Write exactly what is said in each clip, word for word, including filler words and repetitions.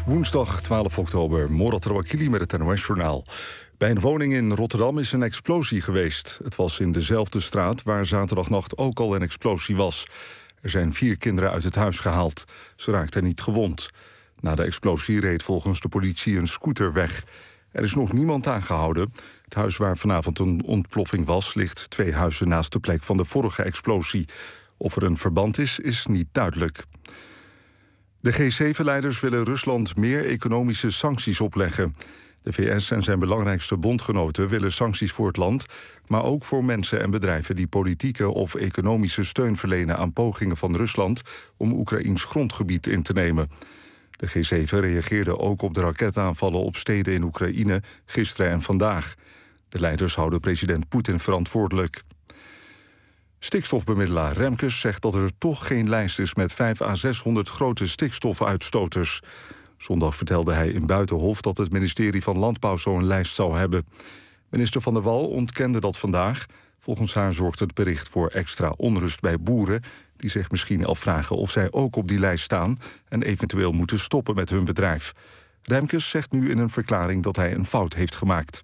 woensdag twaalf oktober. Morat Rouakili met het N O S-journaal. Bij een woning in Rotterdam is een explosie geweest. Het was in dezelfde straat waar zaterdagnacht ook al een explosie was. Er zijn vier kinderen uit het huis gehaald. Ze raakten niet gewond. Na de explosie reed volgens de politie een scooter weg. Er is nog niemand aangehouden. Het huis waar vanavond een ontploffing was, ligt twee huizen naast de plek van de vorige explosie. Of er een verband is, is niet duidelijk. De G zeven-leiders willen Rusland meer economische sancties opleggen. De V S en zijn belangrijkste bondgenoten willen sancties voor het land, maar ook voor mensen en bedrijven die politieke of economische steun verlenen aan pogingen van Rusland om Oekraïns grondgebied in te nemen. De G zeven reageerde ook op de raketaanvallen op steden in Oekraïne gisteren en vandaag. De leiders houden president Poetin verantwoordelijk. Stikstofbemiddelaar Remkes zegt dat er toch geen lijst is met vijfhonderd à zeshonderd grote stikstofuitstoters. Zondag vertelde hij in Buitenhof dat het ministerie van Landbouw zo'n lijst zou hebben. Minister Van der Wal ontkende dat vandaag. Volgens haar zorgt het bericht voor extra onrust bij boeren die zich misschien afvragen of zij ook op die lijst staan en eventueel moeten stoppen met hun bedrijf. Remkes zegt nu in een verklaring dat hij een fout heeft gemaakt.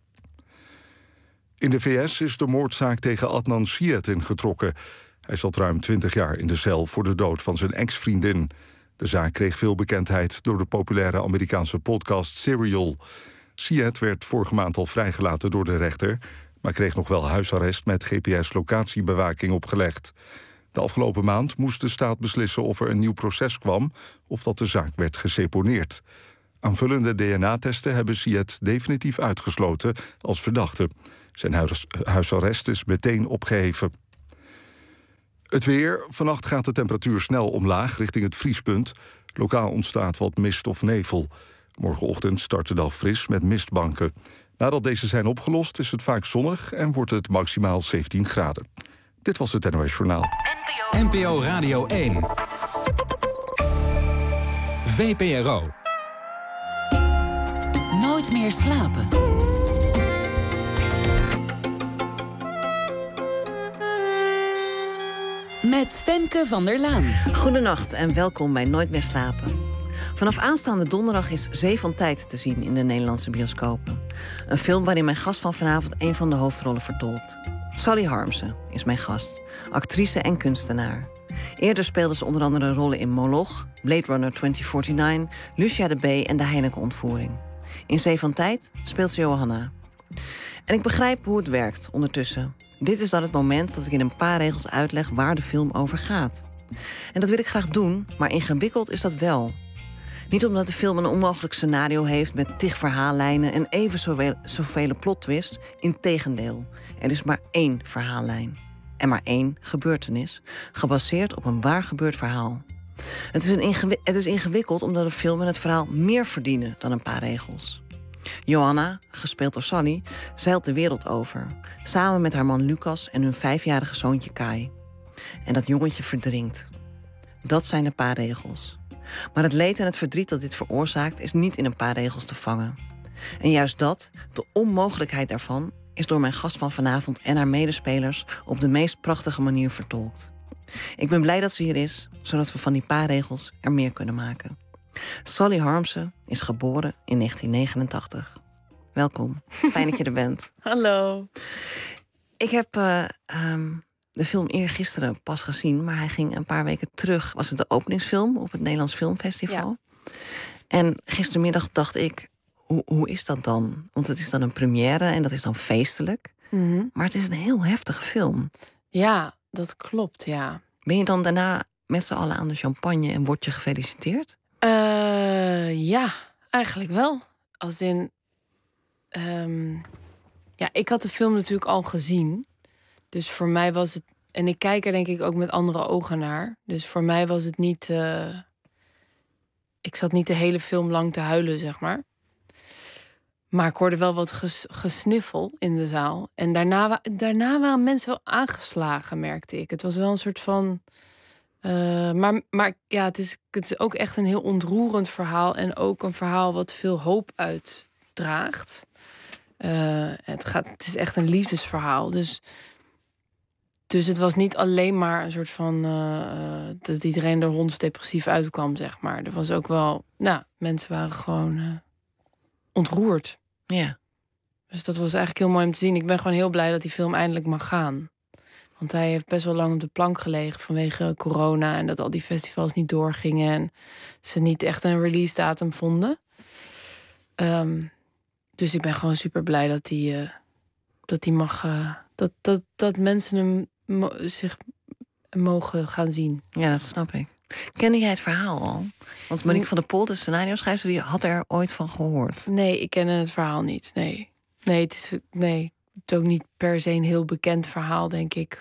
In de V S is de moordzaak tegen Adnan Syed ingetrokken. Hij zat ruim twintig jaar in de cel voor de dood van zijn ex-vriendin. De zaak kreeg veel bekendheid door de populaire Amerikaanse podcast Serial. Syed werd vorige maand al vrijgelaten door de rechter, maar kreeg nog wel huisarrest met G P S-locatiebewaking opgelegd. De afgelopen maand moest de staat beslissen of er een nieuw proces kwam of dat de zaak werd geseponeerd. Aanvullende D N A-testen hebben Syed definitief uitgesloten als verdachte. Zijn huis, huisarrest is meteen opgeheven. Het weer. Vannacht gaat de temperatuur snel omlaag richting het vriespunt. Lokaal ontstaat wat mist of nevel. Morgenochtend start de dag fris met mistbanken. Nadat deze zijn opgelost is het vaak zonnig en wordt het maximaal zeventien graden. Dit was het N O S-journaal. N P O Radio één. V P R O. Nooit meer slapen. Met Femke van der Laan. Goedenacht en welkom bij Nooit meer slapen. Vanaf aanstaande donderdag is Zee van Tijd te zien in de Nederlandse bioscopen. Een film waarin mijn gast van vanavond een van de hoofdrollen vertolkt. Sally Harmsen is mijn gast, actrice en kunstenaar. Eerder speelde ze onder andere rollen in Moloch, Blade Runner twintig negenenveertig, Lucia de B en de Heineken-ontvoering. In Zee van Tijd speelt ze Johanna. En ik begrijp hoe het werkt ondertussen. Dit is dan het moment dat ik in een paar regels uitleg waar de film over gaat. En dat wil ik graag doen, maar ingewikkeld is dat wel. Niet omdat de film een onmogelijk scenario heeft met tig verhaallijnen en even zoveel, zoveel plot-twists. Integendeel, er is maar één verhaallijn. En maar één gebeurtenis, gebaseerd op een waar gebeurd verhaal. Het is, een ingewi- het is ingewikkeld omdat de film en het verhaal meer verdienen dan een paar regels. Johanna, gespeeld door Sally, zeilt de wereld over. Samen met haar man Lucas en hun vijfjarige zoontje Kai. En dat jongetje verdrinkt. Dat zijn een paar regels. Maar het leed en het verdriet dat dit veroorzaakt is niet in een paar regels te vangen. En juist dat, de onmogelijkheid daarvan, is door mijn gast van vanavond en haar medespelers op de meest prachtige manier vertolkt. Ik ben blij dat ze hier is, zodat we van die paar regels er meer kunnen maken. Sally Harmsen is geboren in negentien negenentachtig. Welkom, fijn dat je er bent. Hallo. Ik heb uh, um, de film eergisteren pas gezien, maar hij ging een paar weken terug. Was het de openingsfilm op het Nederlands Filmfestival? Ja. En gistermiddag dacht ik, hoe, hoe is dat dan? Want het is dan een première en dat is dan feestelijk. Mm-hmm. Maar het is een heel heftige film. Ja, dat klopt, ja. Ben je dan daarna met z'n allen aan de champagne en word je gefeliciteerd? Uh, ja, eigenlijk wel. Als in... Um, ja, ik had de film natuurlijk al gezien. Dus voor mij was het... En ik kijk er denk ik ook met andere ogen naar. Dus voor mij was het niet... Uh, ik zat niet de hele film lang te huilen, zeg maar. Maar ik hoorde wel wat ges, gesniffel in de zaal. En daarna, daarna waren mensen wel aangeslagen, merkte ik. Het was wel een soort van... Uh, maar, maar ja, het is, het is ook echt een heel ontroerend verhaal. En ook een verhaal wat veel hoop uitdraagt. Uh, het, gaat, het is echt een liefdesverhaal. Dus Dus het was niet alleen maar een soort van uh, dat iedereen er hondsdepressief uitkwam, zeg maar. Er was ook wel, nou, mensen waren gewoon uh, ontroerd. Ja. Dus dat was eigenlijk heel mooi om te zien. Ik ben gewoon heel blij dat die film eindelijk mag gaan. Want hij heeft best wel lang op de plank gelegen vanwege corona en dat al die festivals niet doorgingen en ze niet echt een release datum vonden. Um, dus ik ben gewoon super blij dat hij uh, dat hij mag uh, dat, dat, dat mensen hem mo- zich mogen gaan zien. Ja, dat snap ik. Kende jij het verhaal al? Want Monique van der Pol, de scenario-schrijfster, die had er ooit van gehoord. Nee, ik ken het verhaal niet. Nee, nee, het is nee, het is ook niet per se een heel bekend verhaal, denk ik.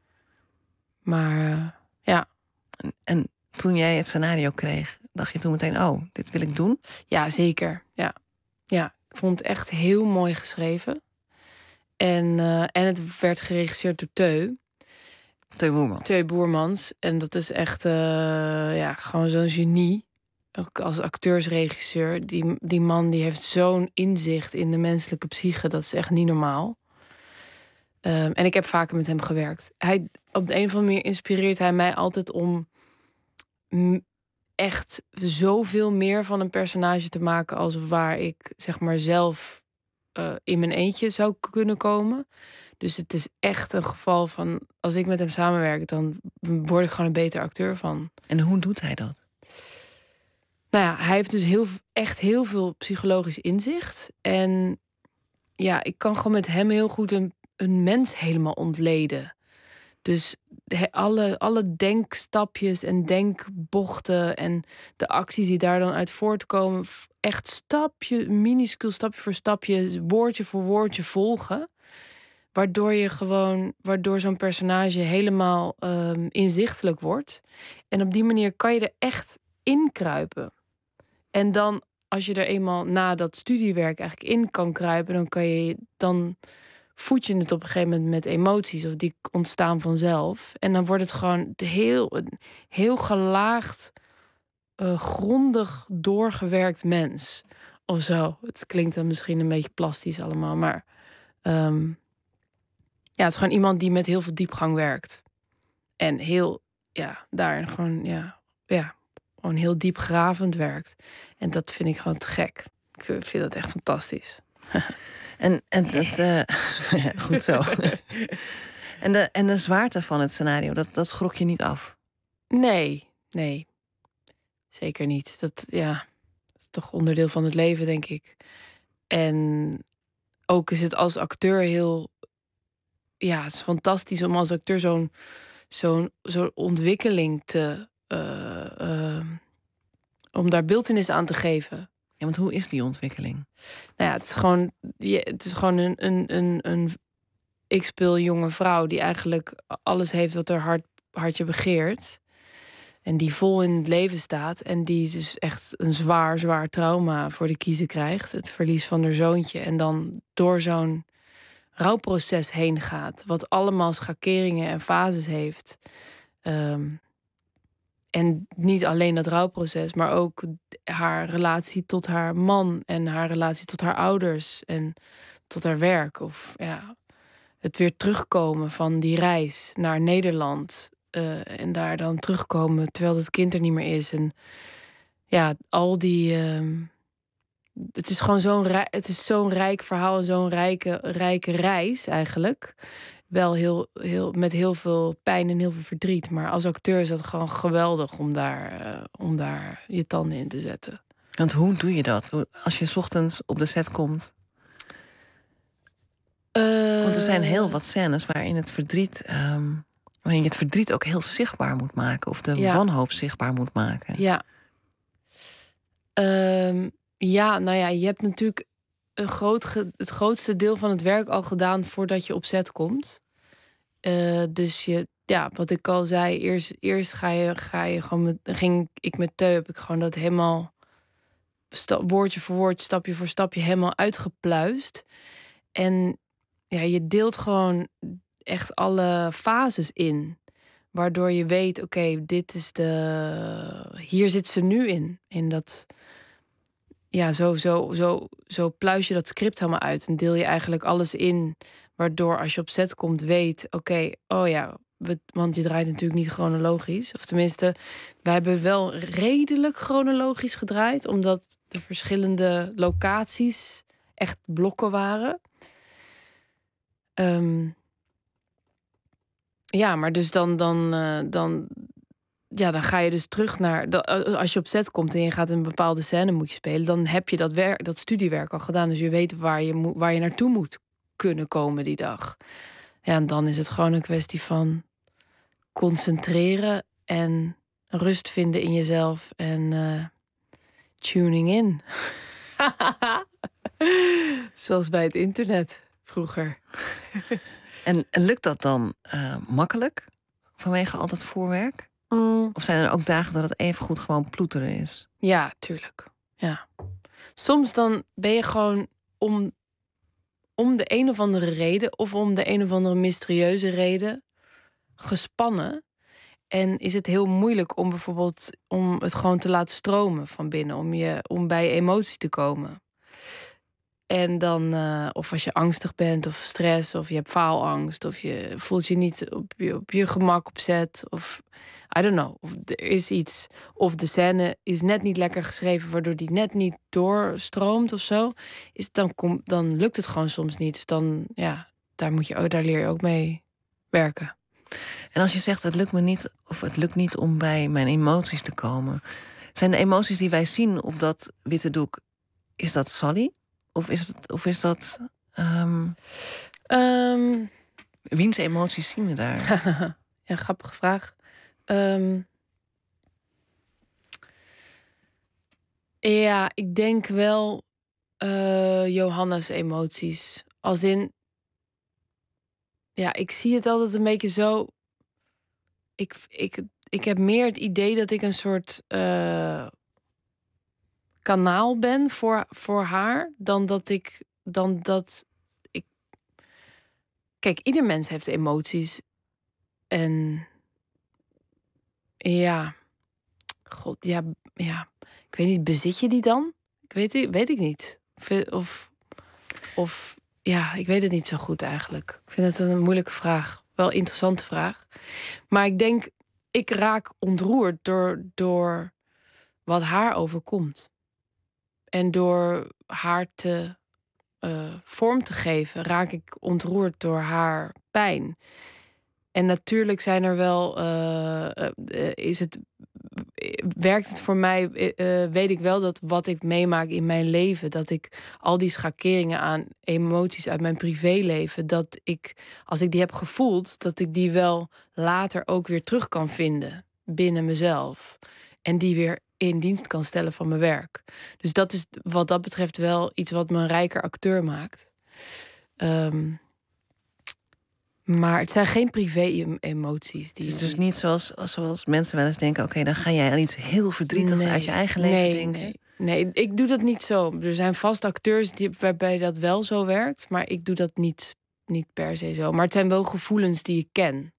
Maar uh, ja. En, en toen jij het scenario kreeg, dacht je toen meteen, oh, dit wil ik doen? Ja, zeker. Ja, ja. Ik vond het echt heel mooi geschreven. En, uh, en het werd geregisseerd door Teu. Teu Boermans. Teu Boermans. En dat is echt uh, ja, gewoon zo'n genie. Ook als acteursregisseur. Die, die man die heeft zo'n inzicht in de menselijke psyche. Dat is echt niet normaal. Um, en ik heb vaker met hem gewerkt. Hij, op de een of andere manier inspireert hij mij altijd om m- echt zoveel meer van een personage te maken als waar ik zeg maar zelf uh, in mijn eentje zou kunnen komen. Dus het is echt een geval van, als ik met hem samenwerk, dan word ik gewoon een beter acteur van. En hoe doet hij dat? Nou ja, hij heeft dus heel, echt heel veel psychologisch inzicht. En ja, ik kan gewoon met hem heel goed een, een mens helemaal ontleden. Dus he, alle, alle denkstapjes en denkbochten en de acties die daar dan uit voortkomen, echt stapje, minuscuul stapje voor stapje, woordje voor woordje volgen. Waardoor je gewoon, waardoor zo'n personage helemaal um, inzichtelijk wordt. En op die manier kan je er echt inkruipen. En dan, als je er eenmaal na dat studiewerk eigenlijk in kan kruipen, dan kan je dan voed je het op een gegeven moment met emoties, of die ontstaan vanzelf. En dan wordt het gewoon heel, een heel gelaagd, uh, grondig doorgewerkt mens. Of zo. Het klinkt dan misschien een beetje plastisch allemaal, maar um, ja, het is gewoon iemand die met heel veel diepgang werkt. En heel, ja, daarin gewoon, ja, ja, gewoon heel diepgravend werkt. En dat vind ik gewoon te gek. Ik vind dat echt fantastisch. En, en het, uh, goed zo. en, de, en de zwaarte van het scenario, dat, dat schrok je niet af? Nee, nee. Zeker niet. Dat, ja, dat is toch onderdeel van het leven, denk ik. En ook is het als acteur heel, ja, het is fantastisch om als acteur zo'n zo'n zo'n ontwikkeling te uh, uh, om daar beeltenis aan te geven. Ja, want hoe is die ontwikkeling? Nou ja, het is gewoon, het is gewoon een, een, een, een ik speel jonge vrouw die eigenlijk alles heeft wat haar hart, hartje begeert. En die vol in het leven staat. En die dus echt een zwaar, zwaar trauma voor de kiezen krijgt. Het verlies van haar zoontje. En dan door zo'n rouwproces heen gaat. Wat allemaal schakeringen en fases heeft. Um, en niet alleen dat rouwproces, maar ook haar relatie tot haar man. En haar relatie tot haar ouders. En tot haar werk. Of ja, het weer terugkomen van die reis naar Nederland. Uh, en daar dan terugkomen terwijl het kind er niet meer is. En ja, al die. Uh, het is gewoon zo'n rij, het is zo'n rijk verhaal, zo'n rijke, rijke reis eigenlijk. Wel heel, heel, met heel veel pijn en heel veel verdriet. Maar als acteur is dat gewoon geweldig om daar, uh, om daar je tanden in te zetten. Want hoe doe je dat? Als je 's ochtends op de set komt? Uh, Want er zijn heel wat scènes waarin het verdriet, um, waarin je het verdriet ook heel zichtbaar moet maken. Of de ja. wanhoop zichtbaar moet maken. Ja. Um, ja, nou ja, je hebt natuurlijk een groot ge- het grootste deel van het werk al gedaan voordat je op set komt. Uh, dus je, ja, wat ik al zei, eerst, eerst ga je, ga je gewoon met, ging ik met Teu, heb ik gewoon dat helemaal sta, woordje voor woord, stapje voor stapje helemaal uitgepluist. En ja, je deelt gewoon echt alle fases in. Waardoor je weet, oké, okay, dit is de. Hier zit ze nu in. In dat. ja, zo, zo, zo, zo pluis je dat script helemaal uit en deel je eigenlijk alles in, waardoor als je op set komt weet, oké, okay, oh ja, we, want je draait natuurlijk niet chronologisch. Of tenminste, wij hebben wel redelijk chronologisch gedraaid, omdat de verschillende locaties echt blokken waren. Um, ja, maar dus dan, dan, uh, dan, ja, dan ga je dus terug naar, als je op set komt en je gaat een bepaalde scène moet je spelen, dan heb je dat, werk, dat studiewerk al gedaan. Dus je weet waar je, moet, waar je naartoe moet kunnen komen die dag. Ja, en dan is het gewoon een kwestie van concentreren en rust vinden in jezelf en uh, tuning in. Zoals bij het internet vroeger. En, en lukt dat dan uh, makkelijk vanwege al dat voorwerk? Mm. Of zijn er ook dagen dat het even goed gewoon ploeteren is? Ja, tuurlijk. Ja. Soms dan ben je gewoon om, om de een of andere reden, of om de een of andere mysterieuze reden, gespannen. En is het heel moeilijk om bijvoorbeeld om het gewoon te laten stromen van binnen, om, je, om bij emotie te komen. En dan, uh, of als je angstig bent, of stress, of je hebt faalangst, of je voelt je niet op je, op je gemak op set, of I don't know, of er is iets, of de scène is net niet lekker geschreven, waardoor die net niet doorstroomt of zo, is, dan, kom, dan lukt het gewoon soms niet. Dus dan, ja, daar, moet je, oh, daar leer je ook mee werken. En als je zegt, het lukt me niet, of het lukt niet om bij mijn emoties te komen, zijn de emoties die wij zien op dat witte doek, is dat Sally? Of is, het, of is dat... Um... Um... Wiens emoties zien we daar? Ja, grappige vraag. Um... Ja, ik denk wel uh, Johanna's emoties. Als in... Ja, ik zie het altijd een beetje zo... Ik, ik, ik heb meer het idee dat ik een soort... Uh... kanaal ben voor, voor haar, dan dat ik dan dat ik kijk, ieder mens heeft emoties en ja, god, ja, ja, ik weet niet, bezit je die dan? Ik weet, weet ik niet, of, of, of ja, ik weet het niet zo goed eigenlijk. Ik vind het een moeilijke vraag, wel een interessante vraag, maar ik denk, ik raak ontroerd door door wat haar overkomt. En door haar te uh, vorm te geven, raak ik ontroerd door haar pijn. En natuurlijk zijn er wel, uh, uh, is het, werkt het voor mij, uh, weet ik wel dat wat ik meemaak in mijn leven, dat ik al die schakeringen aan emoties uit mijn privéleven, dat ik, als ik die heb gevoeld, dat ik die wel later ook weer terug kan vinden binnen mezelf. En die weer in dienst kan stellen van mijn werk. Dus dat is wat dat betreft wel iets wat me een rijker acteur maakt. Um, maar het zijn geen privé-emoties. Die... Het is dus niet zoals, zoals mensen wel eens denken, oké, okay, dan ga jij aan iets heel verdrietigs nee, uit je eigen leven nee, denken. Nee, nee, ik doe dat niet zo. Er zijn vast acteurs die, waarbij dat wel zo werkt, maar ik doe dat niet, niet per se zo. Maar het zijn wel gevoelens die ik ken.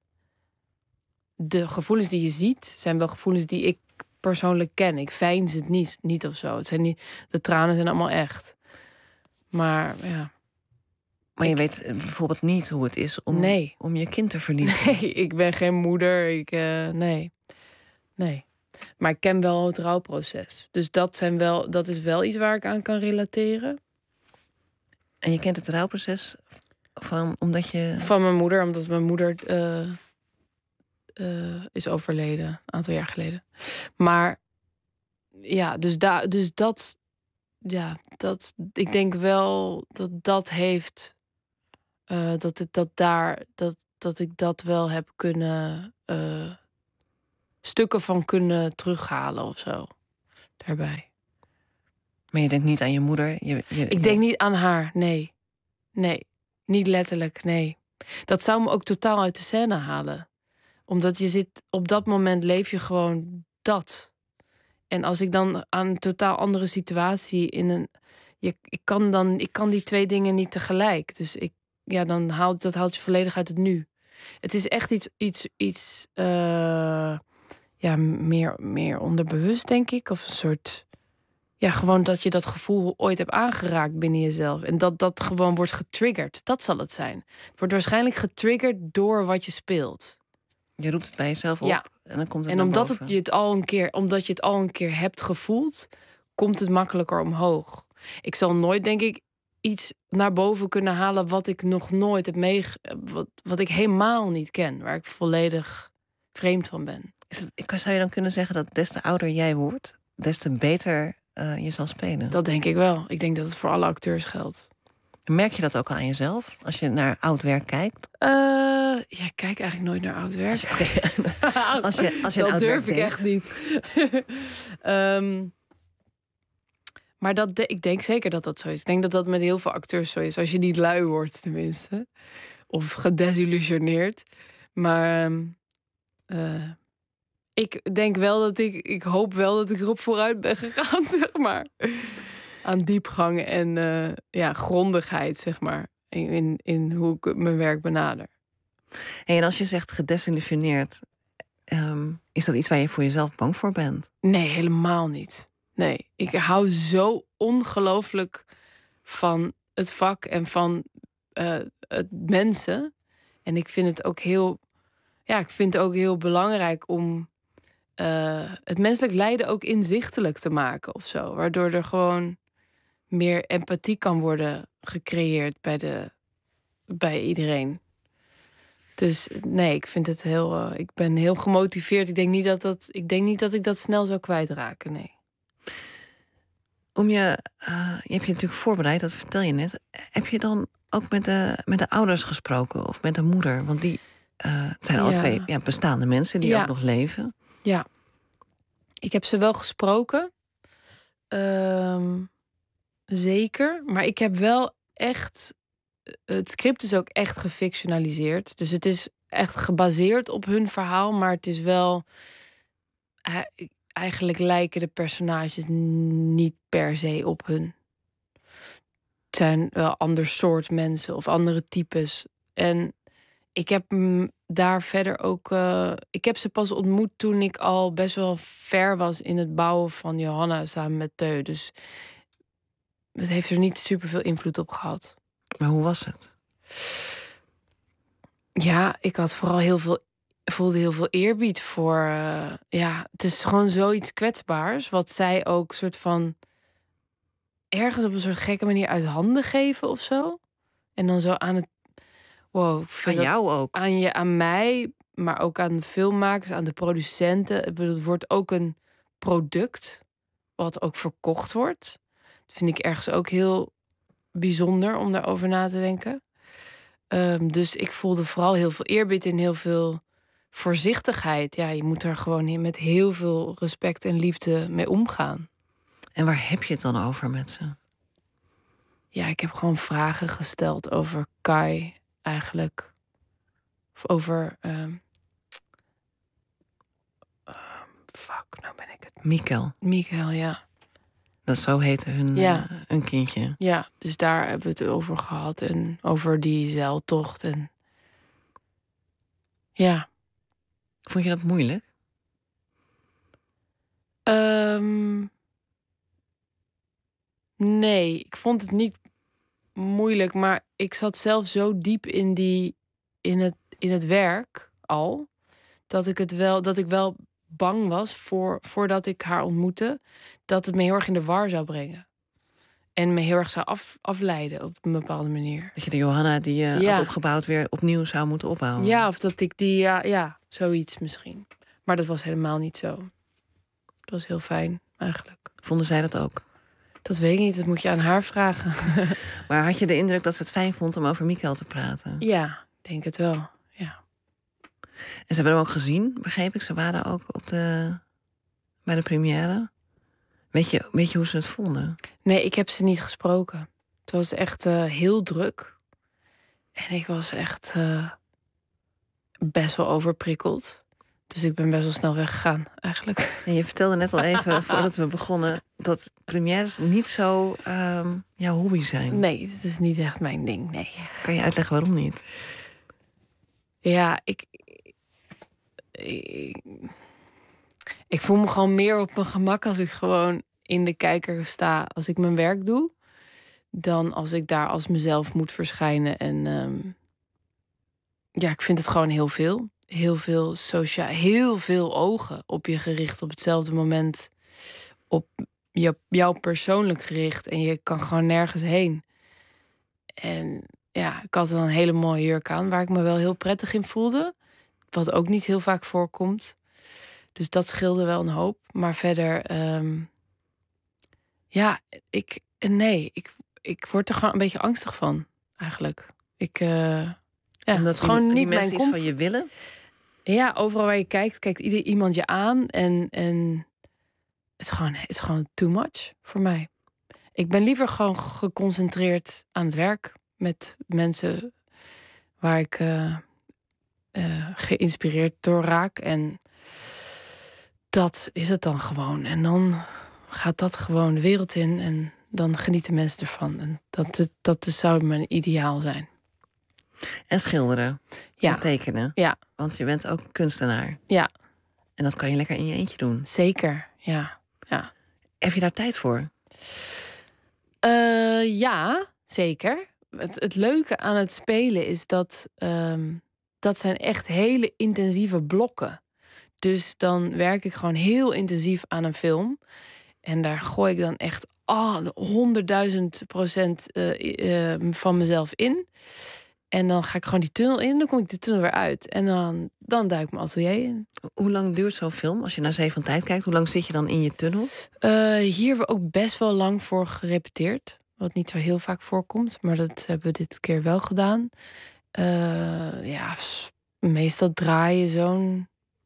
De gevoelens die je ziet, zijn wel gevoelens die ik persoonlijk ken. Ik veins het niet, niet of zo. Het zijn niet, de tranen zijn allemaal echt. Maar ja. Maar je ik, weet bijvoorbeeld niet hoe het is om, nee. om je kind te verliezen. Nee, ik ben geen moeder. Ik, uh, nee. Nee. Maar ik ken wel het rouwproces. Dus dat, zijn wel, dat is wel iets waar ik aan kan relateren. En je kent het rouwproces van, omdat je... Van mijn moeder, omdat mijn moeder uh, uh, is overleden. Een aantal jaar geleden. Maar ja, dus, da, dus dat... Ja, dat, ik denk wel dat dat heeft... Uh, dat, het, dat, daar, dat, dat ik dat wel heb kunnen... Uh, stukken van kunnen terughalen of zo. Daarbij. Maar je denkt niet aan je moeder? Je, je, ik denk niet aan haar, nee. Nee, niet letterlijk, nee. Dat zou me ook totaal uit de scène halen. Omdat je zit... Op dat moment leef je gewoon dat. En als ik dan aan een totaal andere situatie in een... Je, ik, kan dan, ik kan die twee dingen niet tegelijk. Dus ik, ja, dan haalt, dat haalt je volledig uit het nu. Het is echt iets... iets, iets uh, ja, meer, meer onderbewust, denk ik. Of een soort... Ja, gewoon dat je dat gevoel ooit hebt aangeraakt binnen jezelf. En dat dat gewoon wordt getriggerd. Dat zal het zijn. Het wordt waarschijnlijk getriggerd door wat je speelt. Je roept het bij jezelf op Ja. en dan komt het En naar omdat, boven. het je het al een keer, omdat je het al een keer hebt gevoeld, komt het makkelijker omhoog. Ik zal nooit, denk ik, iets naar boven kunnen halen wat ik nog nooit heb meege... Wat, wat ik helemaal niet ken. Waar ik volledig vreemd van ben. Is het, zou je dan kunnen zeggen dat des te ouder jij wordt, des te beter uh, je zal spelen? Dat denk ik wel. Ik denk dat het voor alle acteurs geldt. Merk je dat ook al aan jezelf, als je naar oud werk kijkt? Uh, ja, ik kijk eigenlijk nooit naar oud werk. Als je, als je, als je dat aan oud durf werk ik denkt. echt niet. um, maar dat de, ik denk zeker dat dat zo is. Ik denk dat dat met heel veel acteurs zo is. Als je niet lui wordt, tenminste. Of gedesillusioneerd. Maar um, uh, ik denk wel dat ik... Ik hoop wel dat ik erop vooruit ben gegaan, zeg maar. Aan diepgang en uh, ja, grondigheid, zeg maar. In, in, in hoe ik mijn werk benader. Hey, en als je zegt gedesillusioneerd, um, is dat iets waar je voor jezelf bang voor bent? Nee, helemaal niet. Nee, ik hou zo ongelooflijk van het vak en van uh, het mensen. En ik vind het ook heel, ja, ik vind het ook heel belangrijk om uh, het menselijk lijden ook inzichtelijk te maken of zo. Waardoor er gewoon meer empathie kan worden gecreëerd bij, de, bij iedereen. Dus nee, ik vind het heel. Uh, ik ben heel gemotiveerd. Ik denk niet dat dat. Ik denk niet dat ik dat snel zou kwijtraken. Nee. Om je, uh, je hebt je natuurlijk voorbereid, dat vertel je net. Heb je dan ook met de, met de ouders gesproken of met de moeder? Want die uh, het zijn alle ja. twee ja, bestaande mensen die ja. ook nog leven. Ja, ik heb ze wel gesproken. Um, zeker. Maar ik heb wel echt. Het script is ook echt gefictionaliseerd. Dus het is echt gebaseerd op hun verhaal. Maar het is wel... Eigenlijk lijken de personages niet per se op hun. Het zijn wel ander soort mensen of andere types. En ik heb daar verder ook... Uh, ik heb ze pas ontmoet toen ik al best wel ver was in het bouwen van Johanna samen met Teu. Dus het heeft er niet superveel invloed op gehad. Maar hoe was het? Ja, ik had vooral heel veel, voelde heel veel eerbied voor. Uh, ja, het is gewoon zoiets kwetsbaars, wat zij ook soort van ergens op een soort gekke manier uit handen geven of zo. En dan zo aan het. Wow, aan jou ook. Aan je, aan mij, maar ook aan de filmmakers, aan de producenten. Het wordt ook een product wat ook verkocht wordt. Dat vind ik ergens ook heel bijzonder om daarover na te denken. Um, dus ik voelde vooral heel veel eerbied en heel veel voorzichtigheid. Ja, je moet er gewoon met heel veel respect en liefde mee omgaan. En waar heb je het dan over met ze? Ja, ik heb gewoon vragen gesteld over Kai eigenlijk. Of over... Um, uh, fuck, nou ben ik het. Mikael. Mikael, ja. Dat zo heette hun, ja. uh, hun kindje. Ja, dus daar hebben we het over gehad. En over die zeiltocht. En ja. Vond je dat moeilijk? Um, nee, ik vond het niet moeilijk. Maar ik zat zelf zo diep in, die, in, het, in het werk al. Dat ik, het wel, dat ik wel bang was voor, voordat ik haar ontmoette. Dat het me heel erg in de war zou brengen. En me heel erg zou af, afleiden op een bepaalde manier. Dat je de Johanna die je ja. had opgebouwd weer opnieuw zou moeten opbouwen. Ja, of dat ik die, ja, ja, zoiets misschien. Maar dat was helemaal niet zo. Het was heel fijn, eigenlijk. Vonden zij dat ook? Dat weet ik niet, dat moet je aan haar vragen. Maar had je de indruk dat ze het fijn vond om over Mikael te praten? Ja, ik denk het wel, ja. En ze hebben hem ook gezien, begreep ik. Ze waren ook op de, bij de première. Weet je, weet je hoe ze het vonden? Nee, ik heb ze niet gesproken. Het was echt uh, heel druk. En ik was echt uh, best wel overprikkeld. Dus ik ben best wel snel weggegaan, eigenlijk. En je vertelde net al even, voordat we begonnen, dat premières niet zo um, jouw hobby zijn. Nee, het is niet echt mijn ding, nee. Kan je uitleggen waarom niet? Ja, ik... Ik, ik voel me gewoon meer op mijn gemak als ik gewoon in de kijker sta als ik mijn werk doe, dan als ik daar als mezelf moet verschijnen. En um, ja, ik vind het gewoon heel veel. Heel veel sociaal, heel veel ogen op je gericht op hetzelfde moment. Op je, jou persoonlijk gericht. En je kan gewoon nergens heen. En ja, ik had wel een hele mooie jurk aan, waar ik me wel heel prettig in voelde. Wat ook niet heel vaak voorkomt. Dus dat scheelde wel een hoop. Maar verder, um, ja, ik, nee, ik, ik word er gewoon een beetje angstig van, eigenlijk. Ik, uh, ja, Omdat het gewoon die, niet die mijn mensen iets comf- van je willen? Ja, overal waar je kijkt, kijkt ieder, iemand je aan. En, en het, is gewoon, het is gewoon too much voor mij. Ik ben liever gewoon geconcentreerd aan het werk. Met mensen waar ik uh, uh, geïnspireerd door raak. En dat is het dan gewoon. En dan gaat dat gewoon de wereld in. En dan genieten mensen ervan. En dat, dat zou mijn ideaal zijn. En schilderen. Ja. En tekenen. Ja. Want je bent ook kunstenaar. Ja. En dat kan je lekker in je eentje doen. Zeker, ja. ja. Heb je daar tijd voor? Uh, ja, zeker. Het, het leuke aan het spelen is dat... Um, dat zijn echt hele intensieve blokken. Dus dan werk ik gewoon heel intensief aan een film. En daar gooi ik dan echt honderdduizend procent uh, uh, van mezelf in. En dan ga ik gewoon die tunnel in. Dan kom ik de tunnel weer uit. En dan, dan duik ik mijn atelier in. Hoe lang duurt zo'n film? Als je naar Zee van Tijd kijkt, hoe lang zit je dan in je tunnel? Uh, hier hebben we ook best wel lang voor gerepeteerd. Wat niet zo heel vaak voorkomt. Maar dat hebben we dit keer wel gedaan. Uh, ja, meestal draai je zo'n...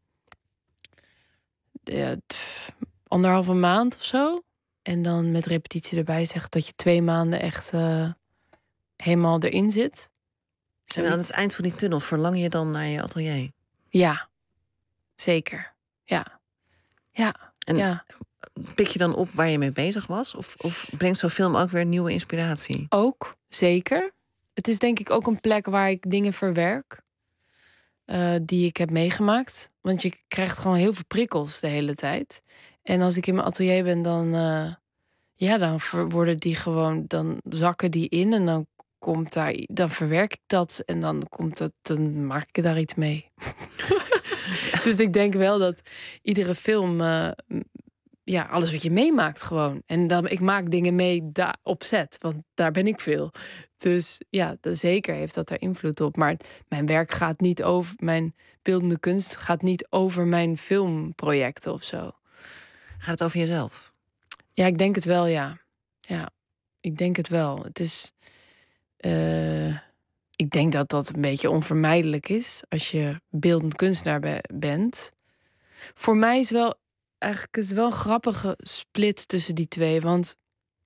Ja, pff, anderhalve maand of zo. En dan met repetitie erbij zegt dat je twee maanden echt uh, helemaal erin zit. En aan het eind van die tunnel verlang je dan naar je atelier? Ja, zeker. Ja. Ja. En ja. pik je dan op waar je mee bezig was? Of, of brengt zo'n film ook weer nieuwe inspiratie? Ook, zeker. Het is denk ik ook een plek waar ik dingen verwerk. Uh, die ik heb meegemaakt. Want je krijgt gewoon heel veel prikkels de hele tijd. En als ik in mijn atelier ben, dan... Uh, ja, dan worden die gewoon... Dan zakken die in en dan komt daar... Dan verwerk ik dat en dan komt dat... Dan maak ik daar iets mee. Dus ik denk wel dat iedere film... Uh, ja, alles wat je meemaakt gewoon. En dan, ik maak dingen mee daar op set. Want daar ben ik veel. Dus ja, zeker heeft dat daar invloed op. Maar mijn werk gaat niet over... Mijn beeldende kunst gaat niet over mijn filmprojecten of zo. Gaat het over jezelf? Ja, ik denk het wel, ja. Ja, ik denk het wel. Het is... Uh, ik denk dat dat een beetje onvermijdelijk is... als je beeldend kunstenaar be- bent. Voor mij is wel... Eigenlijk is het wel een grappige split tussen die twee. Want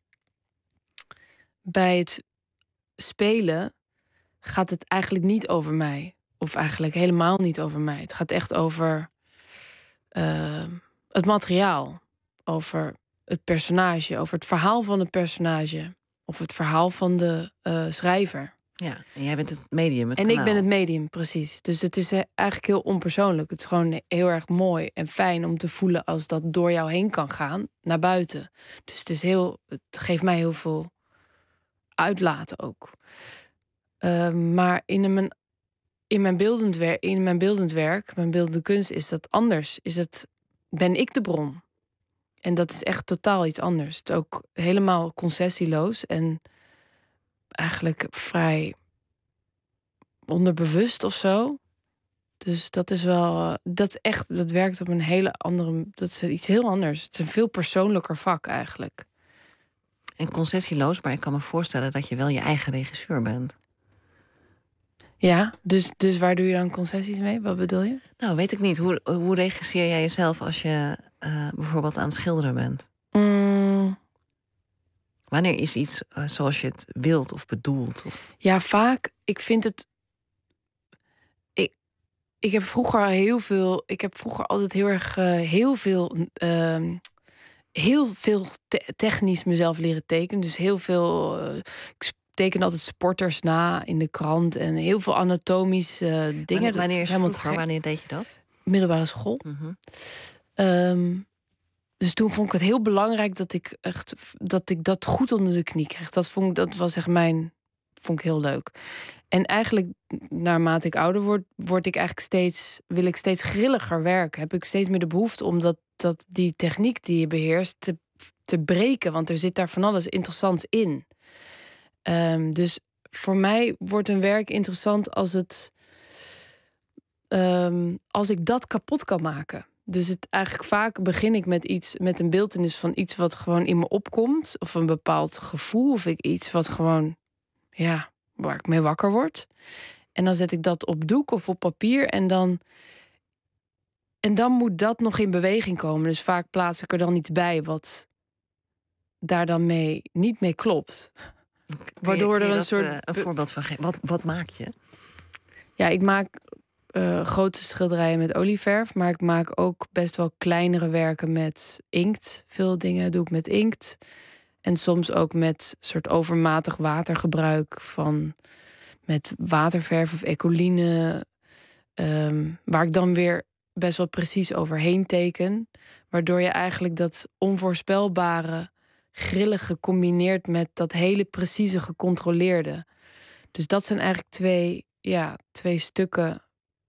bij het spelen gaat het eigenlijk niet over mij. Of eigenlijk helemaal niet over mij. Het gaat echt over uh, het materiaal. Over het personage. Over het verhaal van het personage. Of het verhaal van de uh, schrijver. Ja, en jij bent het medium, het En kanaal. ik ben het medium, precies. Dus het is eigenlijk heel onpersoonlijk. Het is gewoon heel erg mooi en fijn om te voelen... als dat door jou heen kan gaan, naar buiten. Dus het, is heel, het geeft mij heel veel uitlaten ook. Uh, maar in mijn, in, mijn beeldend werk, in mijn beeldend werk, mijn beeldende kunst... is dat anders. Is het, ben ik de bron. En dat is echt totaal iets anders. Het is ook helemaal concessieloos en... eigenlijk vrij onderbewust of zo. Dus dat is wel... Dat is echt... Dat werkt op een hele andere... Dat is iets heel anders. Het is een veel persoonlijker vak eigenlijk. En concessieloos, maar ik kan me voorstellen... dat je wel je eigen regisseur bent. Ja, dus, dus waar doe je dan concessies mee? Wat bedoel je? Nou, weet ik niet. Hoe, hoe regisseer jij jezelf als je uh, bijvoorbeeld aan het schilderen bent? Mm. Wanneer is iets uh, zoals je het wilt of bedoelt? Of... Ja, vaak. Ik vind het... Ik, ik heb vroeger heel veel... Ik heb vroeger altijd heel erg... Uh, heel veel... Uh, heel veel te- technisch mezelf leren tekenen. Dus heel veel... Uh, ik teken altijd sporters na in de krant. En heel veel anatomische uh, dingen. Wanneer, wanneer is helemaal vroeger? gek. Wanneer deed je dat? Middelbare school. Mm-hmm. Um, dus toen vond ik het heel belangrijk dat ik echt dat ik dat goed onder de knie kreeg. Dat vond ik, dat was echt mijn, vond ik heel leuk. En eigenlijk, naarmate ik ouder word, word ik eigenlijk steeds, wil ik steeds grilliger werken. Heb ik steeds meer de behoefte om dat, dat die techniek die je beheerst te, te breken. Want er zit daar van alles interessants in. Um, dus voor mij wordt een werk interessant als het, um, als ik dat kapot kan maken. Dus het eigenlijk vaak begin ik met iets, met een beeltenis van iets wat gewoon in me opkomt, of een bepaald gevoel, of ik iets wat gewoon, ja, waar ik mee wakker word. En dan zet ik dat op doek of op papier en dan, en dan moet dat nog in beweging komen. Dus vaak plaats ik er dan iets bij wat daar dan mee niet mee klopt. Waardoor kun je, kun je er een dat, soort uh, een voorbeeld van geven. Wat, wat maak je? Ja, ik maak uh, grote schilderijen met olieverf, maar ik maak ook best wel kleinere werken met inkt. Veel dingen doe ik met inkt. En soms ook met soort overmatig watergebruik van met waterverf of ecoline. Um, waar ik dan weer best wel precies overheen teken. Waardoor je eigenlijk dat onvoorspelbare, grillige combineert met dat hele precieze gecontroleerde. Dus dat zijn eigenlijk twee, ja, twee stukken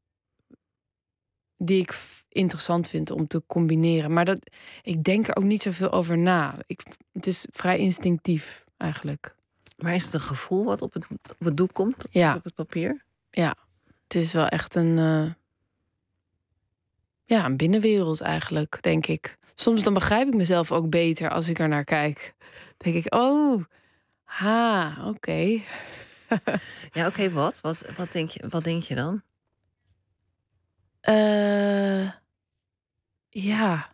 die ik interessant vind om te combineren. Maar dat, ik denk er ook niet zoveel over na. Ik, het is vrij instinctief eigenlijk. Maar is het een gevoel wat op het, op het doek komt? Ja. Op het papier? Ja, het is wel echt een, uh, ja, een binnenwereld eigenlijk, denk ik. Soms dan begrijp ik mezelf ook beter als ik er naar kijk. Dan denk ik, oh, ha, oké. Okay. Ja, oké, okay, wat? Wat, wat, denk je, wat denk je dan? Uh, ja.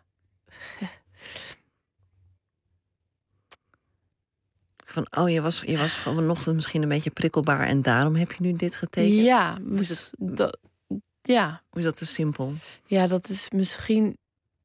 Van, oh, je was, je was vanochtend misschien een beetje prikkelbaar en daarom heb je nu dit getekend? Ja, is het, dat, ja. Hoe is dat te simpel? Ja, dat is misschien...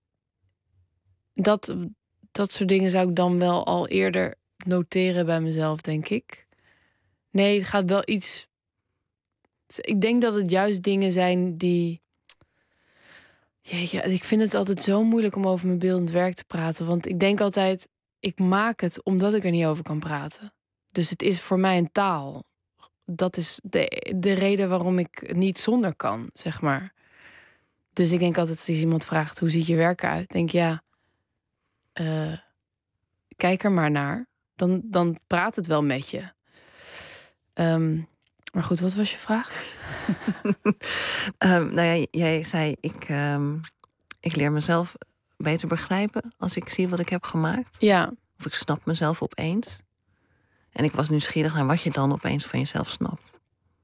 Dat, dat soort dingen zou ik dan wel al eerder noteren bij mezelf, denk ik. Nee, het gaat wel iets... Ik denk dat het juist dingen zijn die... Jeetje, ik vind het altijd zo moeilijk om over mijn beeldend werk te praten. Want ik denk altijd, ik maak het omdat ik er niet over kan praten. Dus het is voor mij een taal. Dat is de, de reden waarom ik niet zonder kan, zeg maar. Dus ik denk altijd, als iemand vraagt, hoe ziet je werk eruit? Denk ja, uh, kijk er maar naar. Dan, dan praat het wel met je. Um, maar goed, wat was je vraag? um, nou ja, jij zei, ik, um, ik leer mezelf beter begrijpen als ik zie wat ik heb gemaakt. Ja. Of ik snap mezelf opeens. En ik was nieuwsgierig naar wat je dan opeens van jezelf snapt.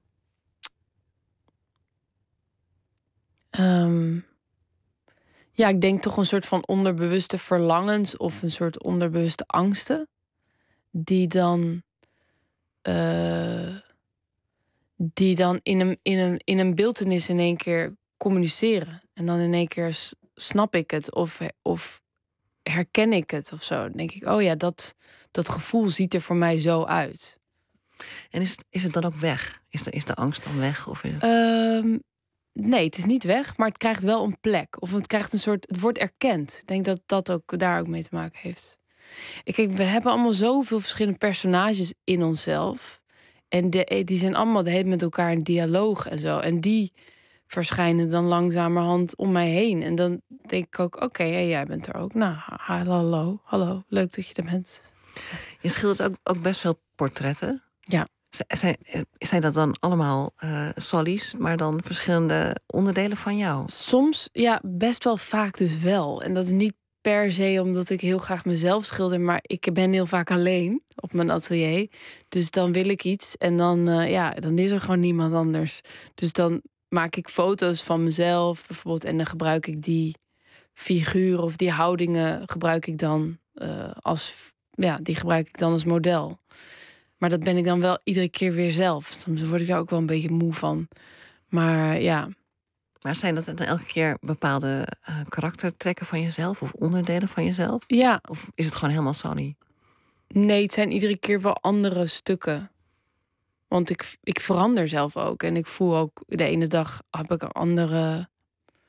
Um, ja, ik denk toch een soort van onderbewuste verlangens of een soort onderbewuste angsten. Die dan... Uh, die dan in een, in, een, in een beeltenis in één keer communiceren. En dan in één keer snap ik het of, of herken ik het of zo. Dan denk ik, oh ja, dat, dat gevoel ziet er voor mij zo uit. En is het, is het dan ook weg? Is de, is de angst dan weg? Of is het... Um, nee, het is niet weg, maar het krijgt wel een plek. Of het krijgt een soort, het wordt erkend. Ik denk dat dat ook daar ook mee te maken heeft. Kijk, we hebben allemaal zoveel verschillende personages in onszelf. En de, die zijn allemaal de hele tijd met elkaar in dialoog en zo. En die verschijnen dan langzamerhand om mij heen. En dan denk ik ook, oké, okay, hey, jij bent er ook. Nou, hallo, hallo, leuk dat je er bent. Je schildert ook, ook best veel portretten. Ja. Zijn, zijn dat dan allemaal uh, Sally's, maar dan verschillende onderdelen van jou? Soms, ja, best wel vaak dus wel. En dat is niet per se omdat ik heel graag mezelf schilder, maar ik ben heel vaak alleen op mijn atelier. Dus dan wil ik iets en dan, uh, ja, dan is er gewoon niemand anders. Dus dan maak ik foto's van mezelf bijvoorbeeld en dan gebruik ik die figuren of die houdingen gebruik ik dan uh, als, ja, die gebruik ik dan als model. Maar dat ben ik dan wel iedere keer weer zelf. Soms word ik daar ook wel een beetje moe van. Maar ja. Maar zijn dat dan elke keer bepaalde uh, karaktertrekken van jezelf of onderdelen van jezelf? Ja. Of is het gewoon helemaal Sally? Nee, het zijn iedere keer wel andere stukken. Want ik, ik verander zelf ook. En ik voel ook, de ene dag heb ik een andere...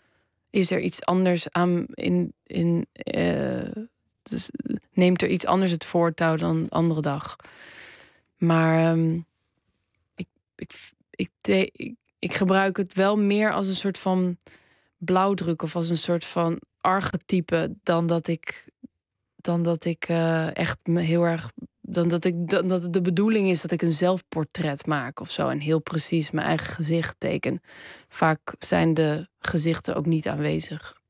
is er iets anders aan in. in uh, dus neemt er iets anders het voortouw dan een andere dag. Maar um, ik, ik, ik, te, ik, ik gebruik het wel meer als een soort van blauwdruk of als een soort van archetype dan dat ik, dan dat ik uh, echt me heel erg. Dan dat, ik, dan dat het de bedoeling is dat ik een zelfportret maak of zo. En heel precies mijn eigen gezicht teken. Vaak zijn de gezichten ook niet aanwezig.